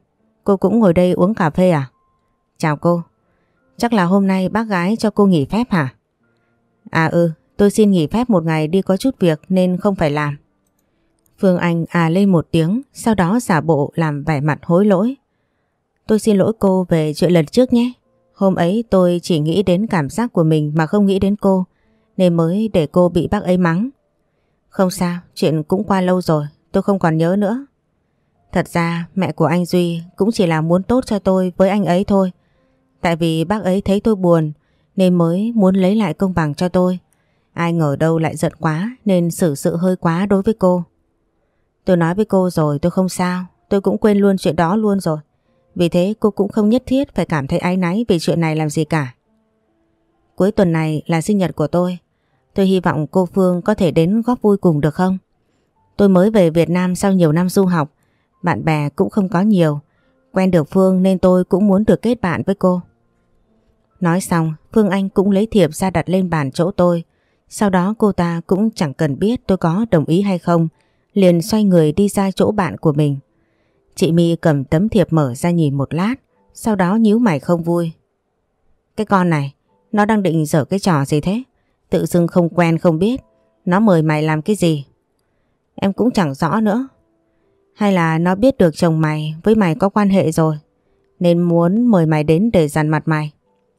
Speaker 1: cô cũng ngồi đây uống cà phê à? Chào cô. Chắc là hôm nay bác gái cho cô nghỉ phép hả? À ừ, tôi xin nghỉ phép một ngày đi có chút việc nên không phải làm. Phương Anh à lên một tiếng, sau đó giả bộ làm vẻ mặt hối lỗi. Tôi xin lỗi cô về chuyện lần trước nhé. Hôm ấy tôi chỉ nghĩ đến cảm giác của mình mà không nghĩ đến cô, nên mới để cô bị bác ấy mắng. Không sao, chuyện cũng qua lâu rồi, tôi không còn nhớ nữa. Thật ra mẹ của anh Duy cũng chỉ là muốn tốt cho tôi với anh ấy thôi. Tại vì bác ấy thấy tôi buồn nên mới muốn lấy lại công bằng cho tôi. Ai ngờ đâu lại giận quá nên xử sự hơi quá đối với cô. Tôi nói với cô rồi, tôi không sao, tôi cũng quên luôn chuyện đó luôn rồi. Vì thế cô cũng không nhất thiết phải cảm thấy áy náy vì chuyện này làm gì cả. Cuối tuần này là sinh nhật của tôi. Tôi hy vọng cô Phương có thể đến góp vui cùng được không? Tôi mới về Việt Nam sau nhiều năm du học, bạn bè cũng không có nhiều. Quen được Phương nên tôi cũng muốn được kết bạn với cô. Nói xong, Phương Anh cũng lấy thiệp ra đặt lên bàn chỗ tôi. Sau đó cô ta cũng chẳng cần biết tôi có đồng ý hay không, liền xoay người đi ra chỗ bạn của mình. Chị My cầm tấm thiệp mở ra nhìn một lát, sau đó nhíu mày không vui. Cái con này, nó đang định giở cái trò gì thế? Tự dưng không quen không biết, nó mời mày làm cái gì? Em cũng chẳng rõ nữa. Hay là nó biết được chồng mày với mày có quan hệ rồi, nên muốn mời mày đến để dằn mặt mày?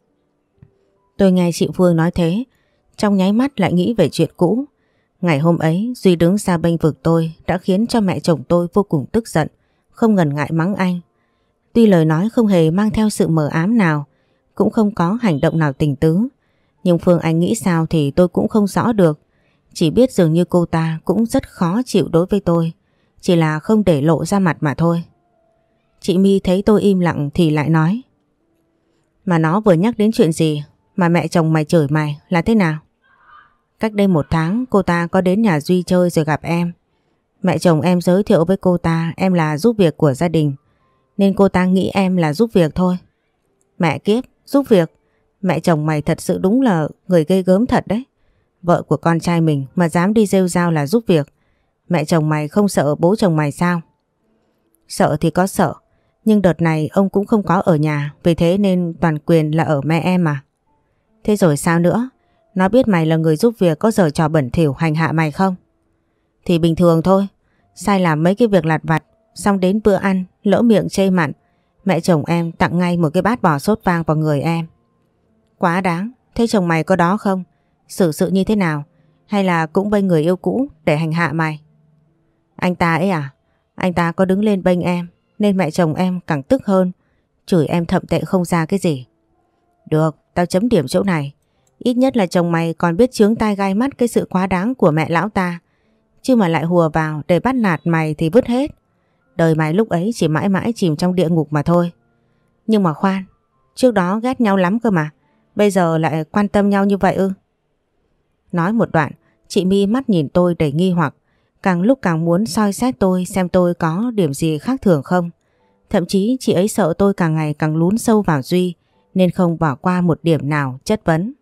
Speaker 1: Tôi nghe chị Phương nói thế, trong nháy mắt lại nghĩ về chuyện cũ. Ngày hôm ấy Duy đứng ra bênh vực tôi đã khiến cho mẹ chồng tôi vô cùng tức giận, không ngần ngại mắng anh. Tuy lời nói không hề mang theo sự mờ ám nào, cũng không có hành động nào tình tứ, nhưng Phương Anh nghĩ sao thì tôi cũng không rõ được. Chỉ biết dường như cô ta cũng rất khó chịu đối với tôi, chỉ là không để lộ ra mặt mà thôi. Chị My thấy tôi im lặng thì lại nói: Mà nó vừa nhắc đến chuyện gì mà mẹ chồng mày chửi mày là thế nào? Cách đây một tháng cô ta có đến nhà Duy chơi rồi gặp em. Mẹ chồng em giới thiệu với cô ta em là giúp việc của gia đình, nên cô ta nghĩ em là giúp việc thôi. Mẹ kiếp, giúp việc? Mẹ chồng mày thật sự đúng là người ghê gớm thật đấy. Vợ của con trai mình mà dám đi rêu rao là giúp việc. Mẹ chồng mày không sợ bố chồng mày sao? Sợ thì có sợ, nhưng đợt này ông cũng không có ở nhà, vì thế nên toàn quyền là ở mẹ em mà. Thế rồi sao nữa? Nó biết mày là người giúp việc có giở trò bẩn thỉu hành hạ mày không? Thì bình thường thôi. Sai làm mấy cái việc lặt vặt, xong đến bữa ăn lỡ miệng chê mặn, mẹ chồng em tặng ngay một cái bát bò sốt vang vào người em. Quá đáng. Thế chồng mày có đó không? Xử sự như thế nào? Hay là cũng bênh người yêu cũ để hành hạ mày? Anh ta ấy à? Anh ta có đứng lên bênh em nên mẹ chồng em càng tức hơn, chửi em thậm tệ không ra cái gì. Được, tao chấm điểm chỗ này. Ít nhất là chồng mày còn biết chướng tai gai mắt cái sự quá đáng của mẹ lão ta. Chứ mà lại hùa vào để bắt nạt mày thì vứt hết. Đời mày lúc ấy chỉ mãi mãi chìm trong địa ngục mà thôi. Nhưng mà khoan, trước đó ghét nhau lắm cơ mà, bây giờ lại quan tâm nhau như vậy ư? Nói một đoạn, chị My mắt nhìn tôi đầy nghi hoặc, càng lúc càng muốn soi xét tôi xem tôi có điểm gì khác thường không. Thậm chí chị ấy sợ tôi càng ngày càng lún sâu vào Duy, nên không bỏ qua một điểm nào chất vấn.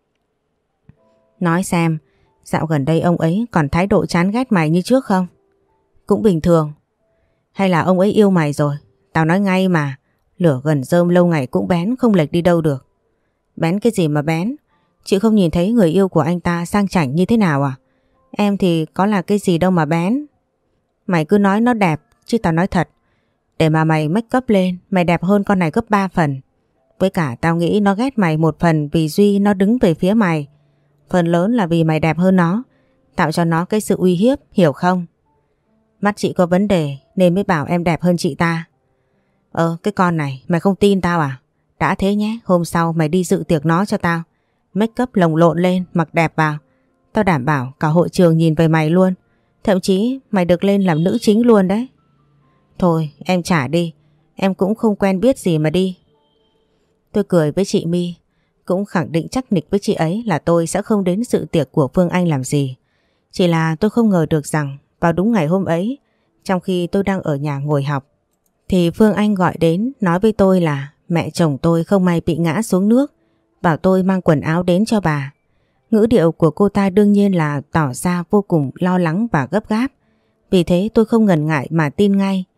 Speaker 1: Nói xem, dạo gần đây ông ấy còn thái độ chán ghét mày như trước không? Cũng bình thường. Hay là ông ấy yêu mày rồi? Tao nói ngay mà, lửa gần rơm lâu ngày cũng bén, không lệch đi đâu được. Bén cái gì mà bén? Chị không nhìn thấy người yêu của anh ta sang chảnh như thế nào à? Em thì có là cái gì đâu mà bén. Mày cứ nói nó đẹp, chứ tao nói thật, để mà mày make up lên, mày đẹp hơn con này gấp ba phần. Với cả tao nghĩ nó ghét mày một phần vì Duy nó đứng về phía mày, phần lớn là vì mày đẹp hơn nó, tạo cho nó cái sự uy hiếp, hiểu không? Mắt chị có vấn đề nên mới bảo em đẹp hơn chị ta. Ờ, cái con này, mày không tin tao à? Đã thế nhé, hôm sau mày đi dự tiệc nó cho tao, make up lồng lộn lên, mặc đẹp vào. Tao đảm bảo cả hội trường nhìn về mày luôn. Thậm chí mày được lên làm nữ chính luôn đấy. Thôi em trả đi, em cũng không quen biết gì mà đi. Tôi cười với chị My, cũng khẳng định chắc nịch với chị ấy là tôi sẽ không đến dự tiệc của Phương Anh làm gì. Chỉ là tôi không ngờ được rằng vào đúng ngày hôm ấy, trong khi tôi đang ở nhà ngồi học, thì Phương Anh gọi đến nói với tôi là mẹ chồng tôi không may bị ngã xuống nước, bảo tôi mang quần áo đến cho bà. Ngữ điệu của cô ta đương nhiên là tỏ ra vô cùng lo lắng và gấp gáp. Vì thế tôi không ngần ngại mà tin ngay.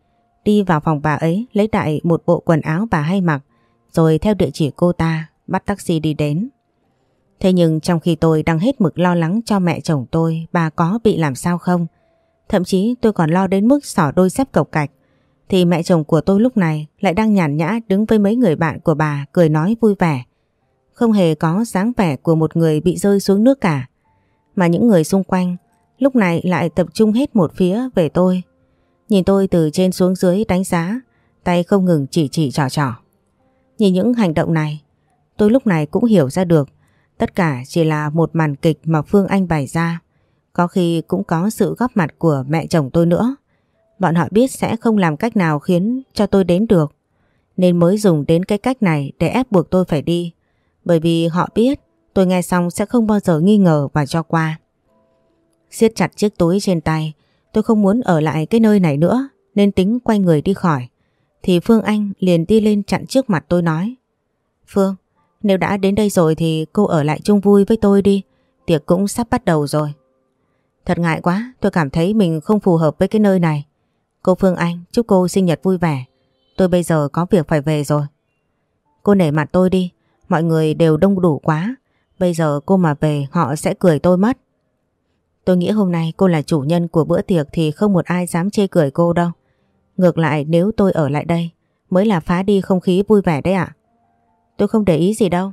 Speaker 1: đi vào phòng bà ấy lấy đại một bộ quần áo bà hay mặc, rồi theo địa chỉ cô ta bắt taxi đi đến. Thế nhưng trong khi tôi đang hết mực lo lắng cho mẹ chồng tôi bà có bị làm sao không, thậm chí tôi còn lo đến mức xỏ đôi dép cộc cạch, thì mẹ chồng của tôi lúc này lại đang nhàn nhã đứng với mấy người bạn của bà cười nói vui vẻ. Không hề có dáng vẻ của một người bị rơi xuống nước cả. Mà những người xung quanh lúc này lại tập trung hết một phía về tôi. Nhìn tôi từ trên xuống dưới đánh giá, tay không ngừng chỉ chỉ trò trò. Nhìn những hành động này, tôi lúc này cũng hiểu ra được tất cả chỉ là một màn kịch mà Phương Anh bày ra. Có khi cũng có sự góp mặt của mẹ chồng tôi nữa. Bọn họ biết sẽ không làm cách nào khiến cho tôi đến được, nên mới dùng đến cái cách này để ép buộc tôi phải đi. Bởi vì họ biết tôi nghe xong sẽ không bao giờ nghi ngờ và cho qua. Siết chặt chiếc túi trên tay, tôi không muốn ở lại cái nơi này nữa nên tính quay người đi khỏi. Thì Phương Anh liền đi lên chặn trước mặt tôi nói: Phương, nếu đã đến đây rồi thì cô ở lại chung vui với tôi đi, tiệc cũng sắp bắt đầu rồi. Thật ngại quá, tôi cảm thấy mình không phù hợp với cái nơi này. Cô Phương Anh, chúc cô sinh nhật vui vẻ. Tôi bây giờ có việc phải về rồi. Cô nể mặt tôi đi, mọi người đều đông đủ quá. Bây giờ cô mà về họ sẽ cười tôi mất. Tôi nghĩ hôm nay cô là chủ nhân của bữa tiệc thì không một ai dám chê cười cô đâu. Ngược lại nếu tôi ở lại đây mới là phá đi không khí vui vẻ đấy ạ. Tôi không để ý gì đâu.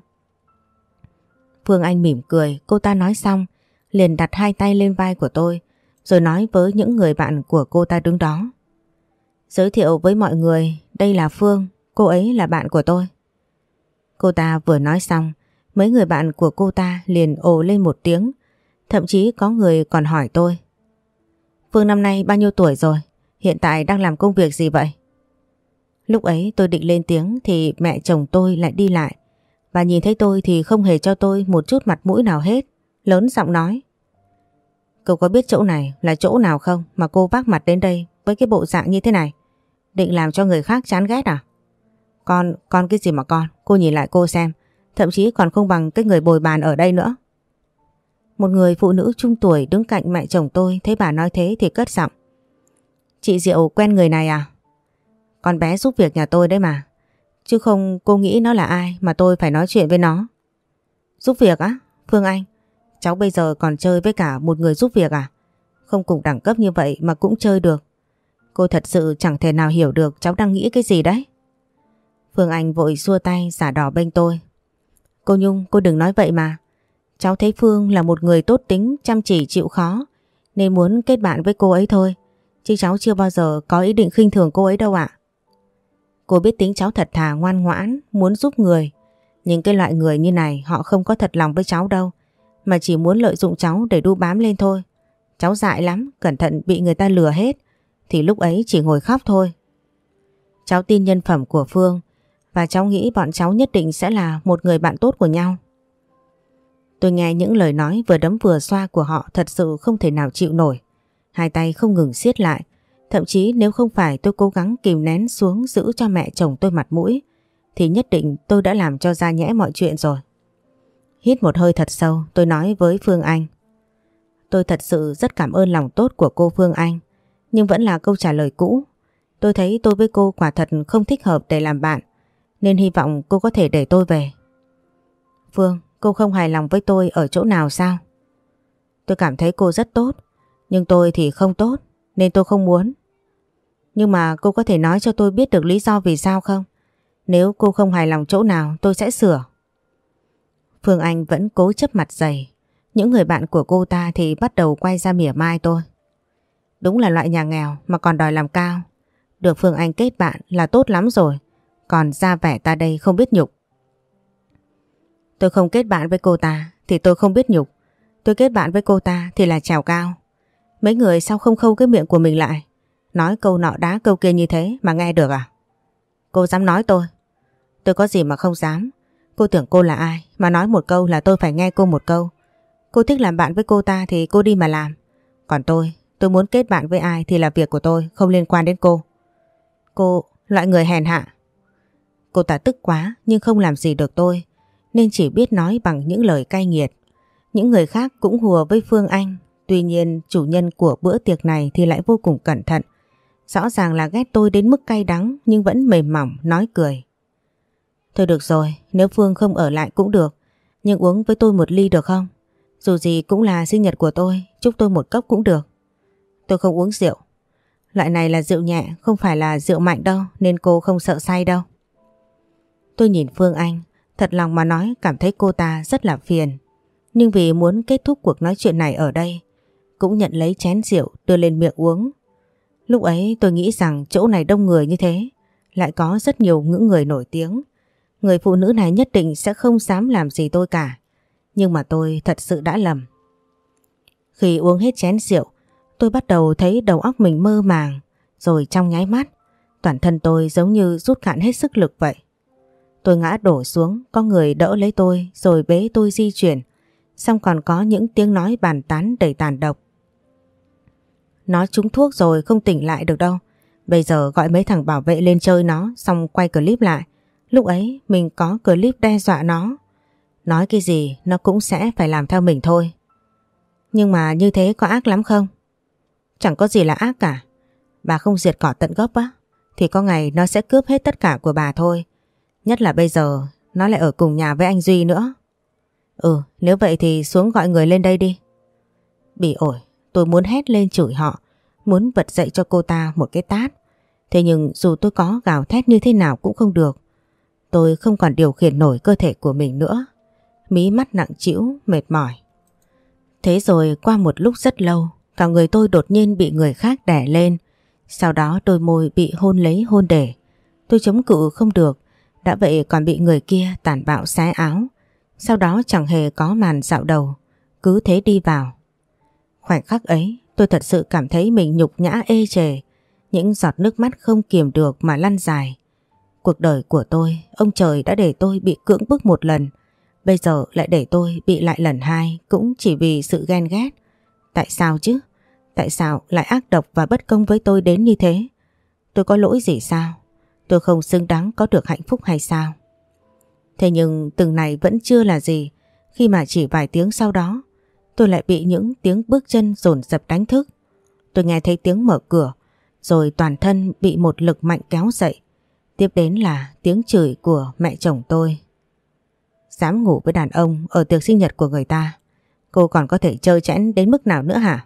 Speaker 1: Phương Anh mỉm cười, cô ta nói xong liền đặt hai tay lên vai của tôi rồi nói với những người bạn của cô ta đứng đó: Giới thiệu với mọi người, đây là Phương, cô ấy là bạn của tôi. Cô ta vừa nói xong, mấy người bạn của cô ta liền ồ lên một tiếng, thậm chí có người còn hỏi tôi: Phương năm nay bao nhiêu tuổi rồi? Hiện tại đang làm công việc gì vậy? Lúc ấy tôi định lên tiếng thì mẹ chồng tôi lại đi lại. Bà nhìn thấy tôi thì không hề cho tôi một chút mặt mũi nào hết, lớn giọng nói: Cô có biết chỗ này là chỗ nào không mà cô vác mặt đến đây với cái bộ dạng như thế này? Định làm cho người khác chán ghét à? Con, con cái gì mà con? Cô nhìn lại cô xem, thậm chí còn không bằng cái người bồi bàn ở đây nữa. Một người phụ nữ trung tuổi đứng cạnh mẹ chồng tôi thấy bà nói thế thì cất giọng: Chị Diệu quen người này à? Con bé giúp việc nhà tôi đấy mà. Chứ không cô nghĩ nó là ai mà tôi phải nói chuyện với nó. Giúp việc á? Phương Anh, cháu bây giờ còn chơi với cả một người giúp việc à? Không cùng đẳng cấp như vậy mà cũng chơi được. Cô thật sự chẳng thể nào hiểu được cháu đang nghĩ cái gì đấy. Phương Anh vội xua tay giả đò bênh tôi: Cô Nhung, cô đừng nói vậy mà. Cháu thấy Phương là một người tốt tính, chăm chỉ chịu khó nên muốn kết bạn với cô ấy thôi. Chứ cháu chưa bao giờ có ý định khinh thường cô ấy đâu ạ. Cô biết tính cháu thật thà ngoan ngoãn, muốn giúp người. Nhưng cái loại người như này họ không có thật lòng với cháu đâu, mà chỉ muốn lợi dụng cháu để đu bám lên thôi. Cháu dại lắm, cẩn thận bị người ta lừa hết thì lúc ấy chỉ ngồi khóc thôi. Cháu tin nhân phẩm của Phương và cháu nghĩ bọn cháu nhất định sẽ là một người bạn tốt của nhau. Tôi nghe những lời nói vừa đấm vừa xoa của họ thật sự không thể nào chịu nổi. Hai tay không ngừng siết lại. Thậm chí nếu không phải tôi cố gắng kìm nén xuống giữ cho mẹ chồng tôi mặt mũi thì nhất định tôi đã làm cho ra nhẽ mọi chuyện rồi. Hít một hơi thật sâu, tôi nói với Phương Anh: Tôi thật sự rất cảm ơn lòng tốt của cô Phương Anh, nhưng vẫn là câu trả lời cũ. Tôi thấy tôi với cô quả thật không thích hợp để làm bạn, nên hy vọng cô có thể để tôi về. Phương, cô không hài lòng với tôi ở chỗ nào sao? Tôi cảm thấy cô rất tốt, nhưng tôi thì không tốt, nên tôi không muốn. Nhưng mà cô có thể nói cho tôi biết được lý do vì sao không? Nếu cô không hài lòng chỗ nào tôi sẽ sửa. Phương Anh vẫn cố chấp mặt dày. Những người bạn của cô ta thì bắt đầu quay ra mỉa mai tôi. Đúng là loại nhà nghèo mà còn đòi làm cao. Được Phương Anh kết bạn là tốt lắm rồi, còn ra vẻ ta đây không biết nhục. Tôi không kết bạn với cô ta thì tôi không biết nhục. Tôi kết bạn với cô ta thì là trèo cao. Mấy người sao không khâu cái miệng của mình lại, nói câu nọ đá câu kia như thế mà nghe được à? Cô dám nói tôi? Tôi có gì mà không dám. Cô tưởng cô là ai mà nói một câu là tôi phải nghe cô một câu. Cô thích làm bạn với cô ta thì cô đi mà làm. Còn tôi, tôi muốn kết bạn với ai thì là việc của tôi, không liên quan đến cô. Cô, loại người hèn hạ. Cô ta tức quá nhưng không làm gì được tôi, nên chỉ biết nói bằng những lời cay nghiệt. Những người khác cũng hùa với Phương Anh. Tuy nhiên chủ nhân của bữa tiệc này thì lại vô cùng cẩn thận. rõ ràng là ghét tôi đến mức cay đắng nhưng vẫn mềm mỏng nói cười. Thôi được rồi, nếu Phương không ở lại cũng được, nhưng uống với tôi một ly được không? Dù gì cũng là sinh nhật của tôi, chúc tôi một cốc cũng được. Tôi không uống rượu. Loại này là rượu nhẹ, không phải là rượu mạnh đâu, nên cô không sợ say đâu. Tôi nhìn Phương Anh, thật lòng mà nói cảm thấy cô ta rất là phiền. Nhưng vì muốn kết thúc cuộc nói chuyện này ở đây, cũng nhận lấy chén rượu đưa lên miệng uống. Lúc ấy tôi nghĩ rằng chỗ này đông người như thế, lại có rất nhiều những người nổi tiếng. Người phụ nữ này nhất định sẽ không dám làm gì tôi cả. Nhưng mà tôi thật sự đã lầm. Khi uống hết chén rượu, tôi bắt đầu thấy đầu óc mình mơ màng, rồi trong nháy mắt, toàn thân tôi giống như rút cạn hết sức lực vậy. Tôi ngã đổ xuống, có người đỡ lấy tôi rồi bế tôi di chuyển, xong còn có những tiếng nói bàn tán đầy tàn độc. Nó trúng thuốc rồi không tỉnh lại được đâu. Bây giờ gọi mấy thằng bảo vệ lên chơi nó, xong quay clip lại. Lúc ấy mình có clip đe dọa nó. Nói cái gì nó cũng sẽ phải làm theo mình thôi. Nhưng mà như thế có ác lắm không? Chẳng có gì là ác cả. Bà không diệt cỏ tận gốc á, thì có ngày nó sẽ cướp hết tất cả của bà thôi. Nhất là bây giờ nó lại ở cùng nhà với anh Duy nữa. Ừ, nếu vậy thì xuống gọi người lên đây đi. Bỉ ổi, tôi muốn hét lên chửi họ, muốn bật dậy cho cô ta một cái tát. Thế nhưng dù tôi có gào thét như thế nào cũng không được. Tôi không còn điều khiển nổi cơ thể của mình nữa. Mí mắt nặng trĩu, mệt mỏi. Thế rồi qua một lúc rất lâu, cả người tôi đột nhiên bị người khác đè lên. Sau đó đôi môi bị hôn lấy hôn để. Tôi chống cự không được, đã vậy còn bị người kia tàn bạo xé áo. Sau đó chẳng hề có màn dạo đầu, cứ thế đi vào. Khoảnh khắc ấy tôi thật sự cảm thấy mình nhục nhã ê chề. Những giọt nước mắt không kiềm được mà lăn dài. Cuộc đời của tôi, ông trời đã để tôi bị cưỡng bức một lần. Bây giờ lại để tôi bị lại lần hai, cũng chỉ vì sự ghen ghét. Tại sao chứ? Tại sao lại ác độc và bất công với tôi đến như thế? Tôi có lỗi gì sao? Tôi không xứng đáng có được hạnh phúc hay sao? Thế nhưng từng này vẫn chưa là gì, khi mà chỉ vài tiếng sau đó tôi lại bị những tiếng bước chân dồn dập đánh thức. Tôi nghe thấy tiếng mở cửa, rồi toàn thân bị một lực mạnh kéo dậy. Tiếp đến là tiếng chửi của mẹ chồng tôi. Dám ngủ với đàn ông ở tiệc sinh nhật của người ta, cô còn có thể trơ trẽn đến mức nào nữa hả?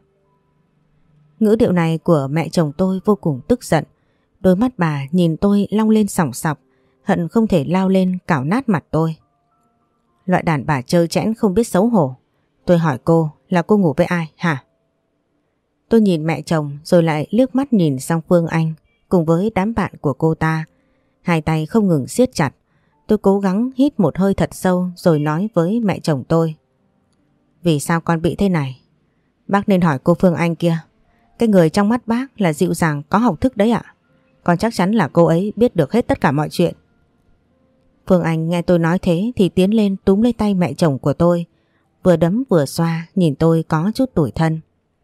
Speaker 1: Ngữ điệu này của mẹ chồng tôi vô cùng tức giận. Đôi mắt bà nhìn tôi long lên sòng sọc, hận không thể lao lên cào nát mặt tôi. Loại đàn bà trơ trẽn không biết xấu hổ. Tôi hỏi cô là cô ngủ với ai hả? Tôi nhìn mẹ chồng rồi lại liếc mắt nhìn sang Phương Anh cùng với đám bạn của cô ta. Hai tay không ngừng siết chặt. Tôi cố gắng hít một hơi thật sâu rồi nói với mẹ chồng tôi. Vì sao con bị thế này? Bác nên hỏi cô Phương Anh kia. Cái người trong mắt bác là dịu dàng có học thức đấy ạ. Con chắc chắn là cô ấy biết được hết tất cả mọi chuyện. Phương Anh nghe tôi nói thế thì tiến lên túm lấy tay mẹ chồng của tôi. Vừa đấm vừa xoa, nhìn tôi có chút tủi thân.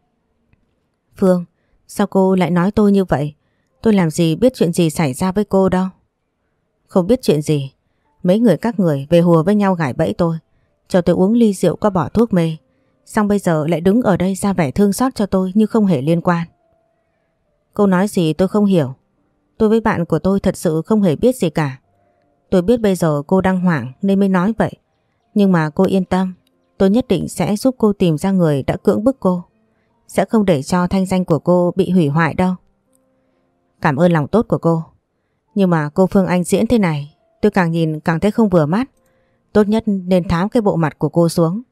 Speaker 1: Phương, sao cô lại nói tôi như vậy? Tôi làm gì biết chuyện gì xảy ra với cô đâu. Không biết chuyện gì. Mấy người các người về hùa với nhau gài bẫy tôi, cho tôi uống ly rượu có bỏ thuốc mê. Xong bây giờ lại đứng ở đây ra vẻ thương xót cho tôi như không hề liên quan. Cô nói gì tôi không hiểu. Tôi với bạn của tôi thật sự không hề biết gì cả. Tôi biết bây giờ cô đang hoảng nên mới nói vậy. Nhưng mà cô yên tâm, tôi nhất định sẽ giúp cô tìm ra người đã cưỡng bức cô. Sẽ không để cho thanh danh của cô bị hủy hoại đâu. Cảm ơn lòng tốt của cô. Nhưng mà cô Phương Anh diễn thế này, tôi càng nhìn càng thấy không vừa mắt. Tốt nhất nên tháo cái bộ mặt của cô xuống.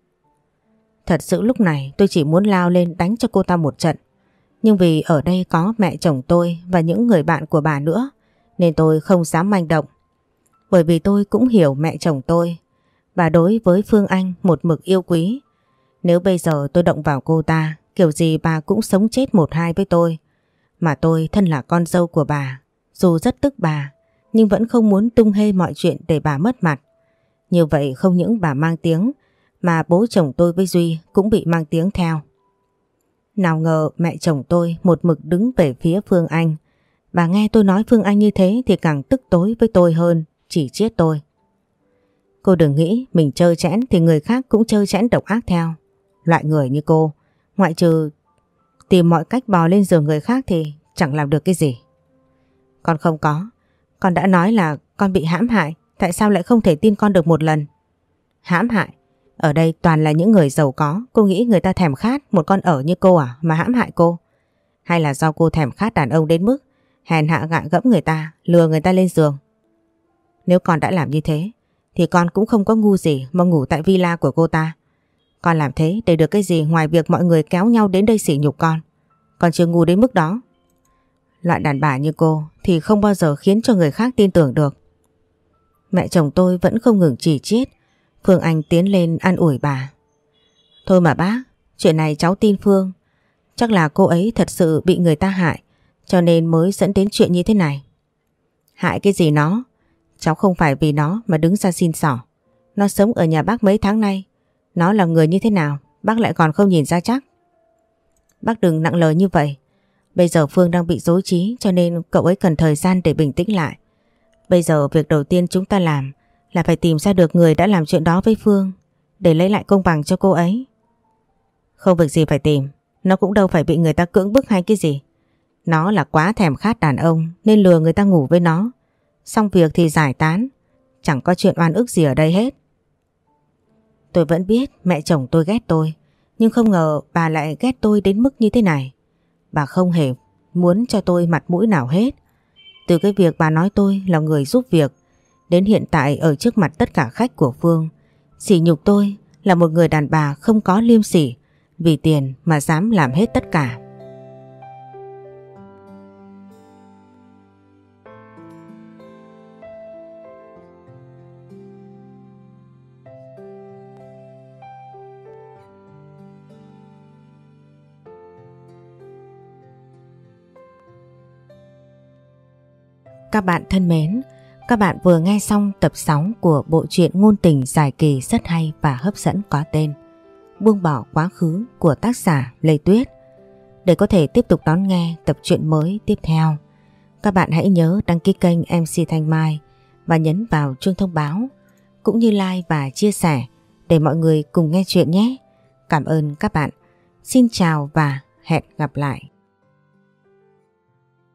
Speaker 1: Thật sự lúc này tôi chỉ muốn lao lên đánh cho cô ta một trận. Nhưng vì ở đây có mẹ chồng tôi và những người bạn của bà nữa, nên tôi không dám manh động. Bởi vì tôi cũng hiểu mẹ chồng tôi. Bà đối với Phương Anh một mực yêu quý. Nếu bây giờ tôi động vào cô ta, kiểu gì bà cũng sống chết một hai với tôi. Mà tôi thân là con dâu của bà, dù rất tức bà, nhưng vẫn không muốn tung hê mọi chuyện để bà mất mặt. Như vậy không những bà mang tiếng, mà bố chồng tôi với Duy cũng bị mang tiếng theo. Nào ngờ mẹ chồng tôi một mực đứng về phía Phương Anh. Bà nghe tôi nói Phương Anh như thế thì càng tức tối với tôi hơn, chỉ trích tôi. Cô đừng nghĩ mình trơ trẽn thì người khác cũng trơ trẽn độc ác theo. Loại người như cô, ngoại trừ tìm mọi cách bò lên giường người khác thì chẳng làm được cái gì. Con không có. Con đã nói là con bị hãm hại. Tại sao lại không thể tin con được một lần? Hãm hại? Ở đây toàn là những người giàu có. Cô nghĩ người ta thèm khát một con ở như cô à mà hãm hại cô? Hay là do cô thèm khát đàn ông đến mức hèn hạ gạ gẫm người ta, lừa người ta lên giường? Nếu con đã làm như thế thì con cũng không có ngu gì mà ngủ tại villa của cô ta. Con làm thế để được cái gì ngoài việc mọi người kéo nhau đến đây sỉ nhục con? Con chưa ngu đến mức đó. Loại đàn bà như cô thì không bao giờ khiến cho người khác tin tưởng được. Mẹ chồng tôi vẫn không ngừng chỉ trích. Phương Anh tiến lên an ủi bà. Thôi mà bác, chuyện này cháu tin Phương. Chắc là cô ấy thật sự bị người ta hại, cho nên mới dẫn đến chuyện như thế này. Hại cái gì nó? Cháu không phải vì nó mà đứng ra xin xỏ. Nó sống ở nhà bác mấy tháng nay. Nó là người như thế nào bác lại còn không nhìn ra chắc. Bác đừng nặng lời như vậy. Bây giờ Phương đang bị rối trí, cho nên cậu ấy cần thời gian để bình tĩnh lại. Bây giờ việc đầu tiên chúng ta làm là phải tìm ra được người đã làm chuyện đó với Phương, để lấy lại công bằng cho cô ấy. Không việc gì phải tìm. Nó cũng đâu phải bị người ta cưỡng bức hay cái gì. Nó là quá thèm khát đàn ông nên lừa người ta ngủ với nó. Xong việc thì giải tán. Chẳng có chuyện oan ức gì ở đây hết. Tôi vẫn biết mẹ chồng tôi ghét tôi, nhưng không ngờ bà lại ghét tôi đến mức như thế này. Bà không hề muốn cho tôi mặt mũi nào hết. Từ cái việc bà nói tôi là người giúp việc, đến hiện tại ở trước mặt tất cả khách của Phương sỉ nhục tôi là một người đàn bà không có liêm sỉ, vì tiền mà dám làm hết tất cả. Các bạn thân mến, các bạn vừa nghe xong tập sáu của bộ truyện ngôn tình dài kỳ rất hay và hấp dẫn có tên Buông bỏ quá khứ của tác giả Lê Tuyết. Để có thể tiếp tục đón nghe tập truyện mới tiếp theo, các bạn hãy nhớ đăng ký kênh em xê Thanh Mai và nhấn vào chuông thông báo, cũng như like và chia sẻ để mọi người cùng nghe chuyện nhé. Cảm ơn các bạn. Xin chào và hẹn gặp lại.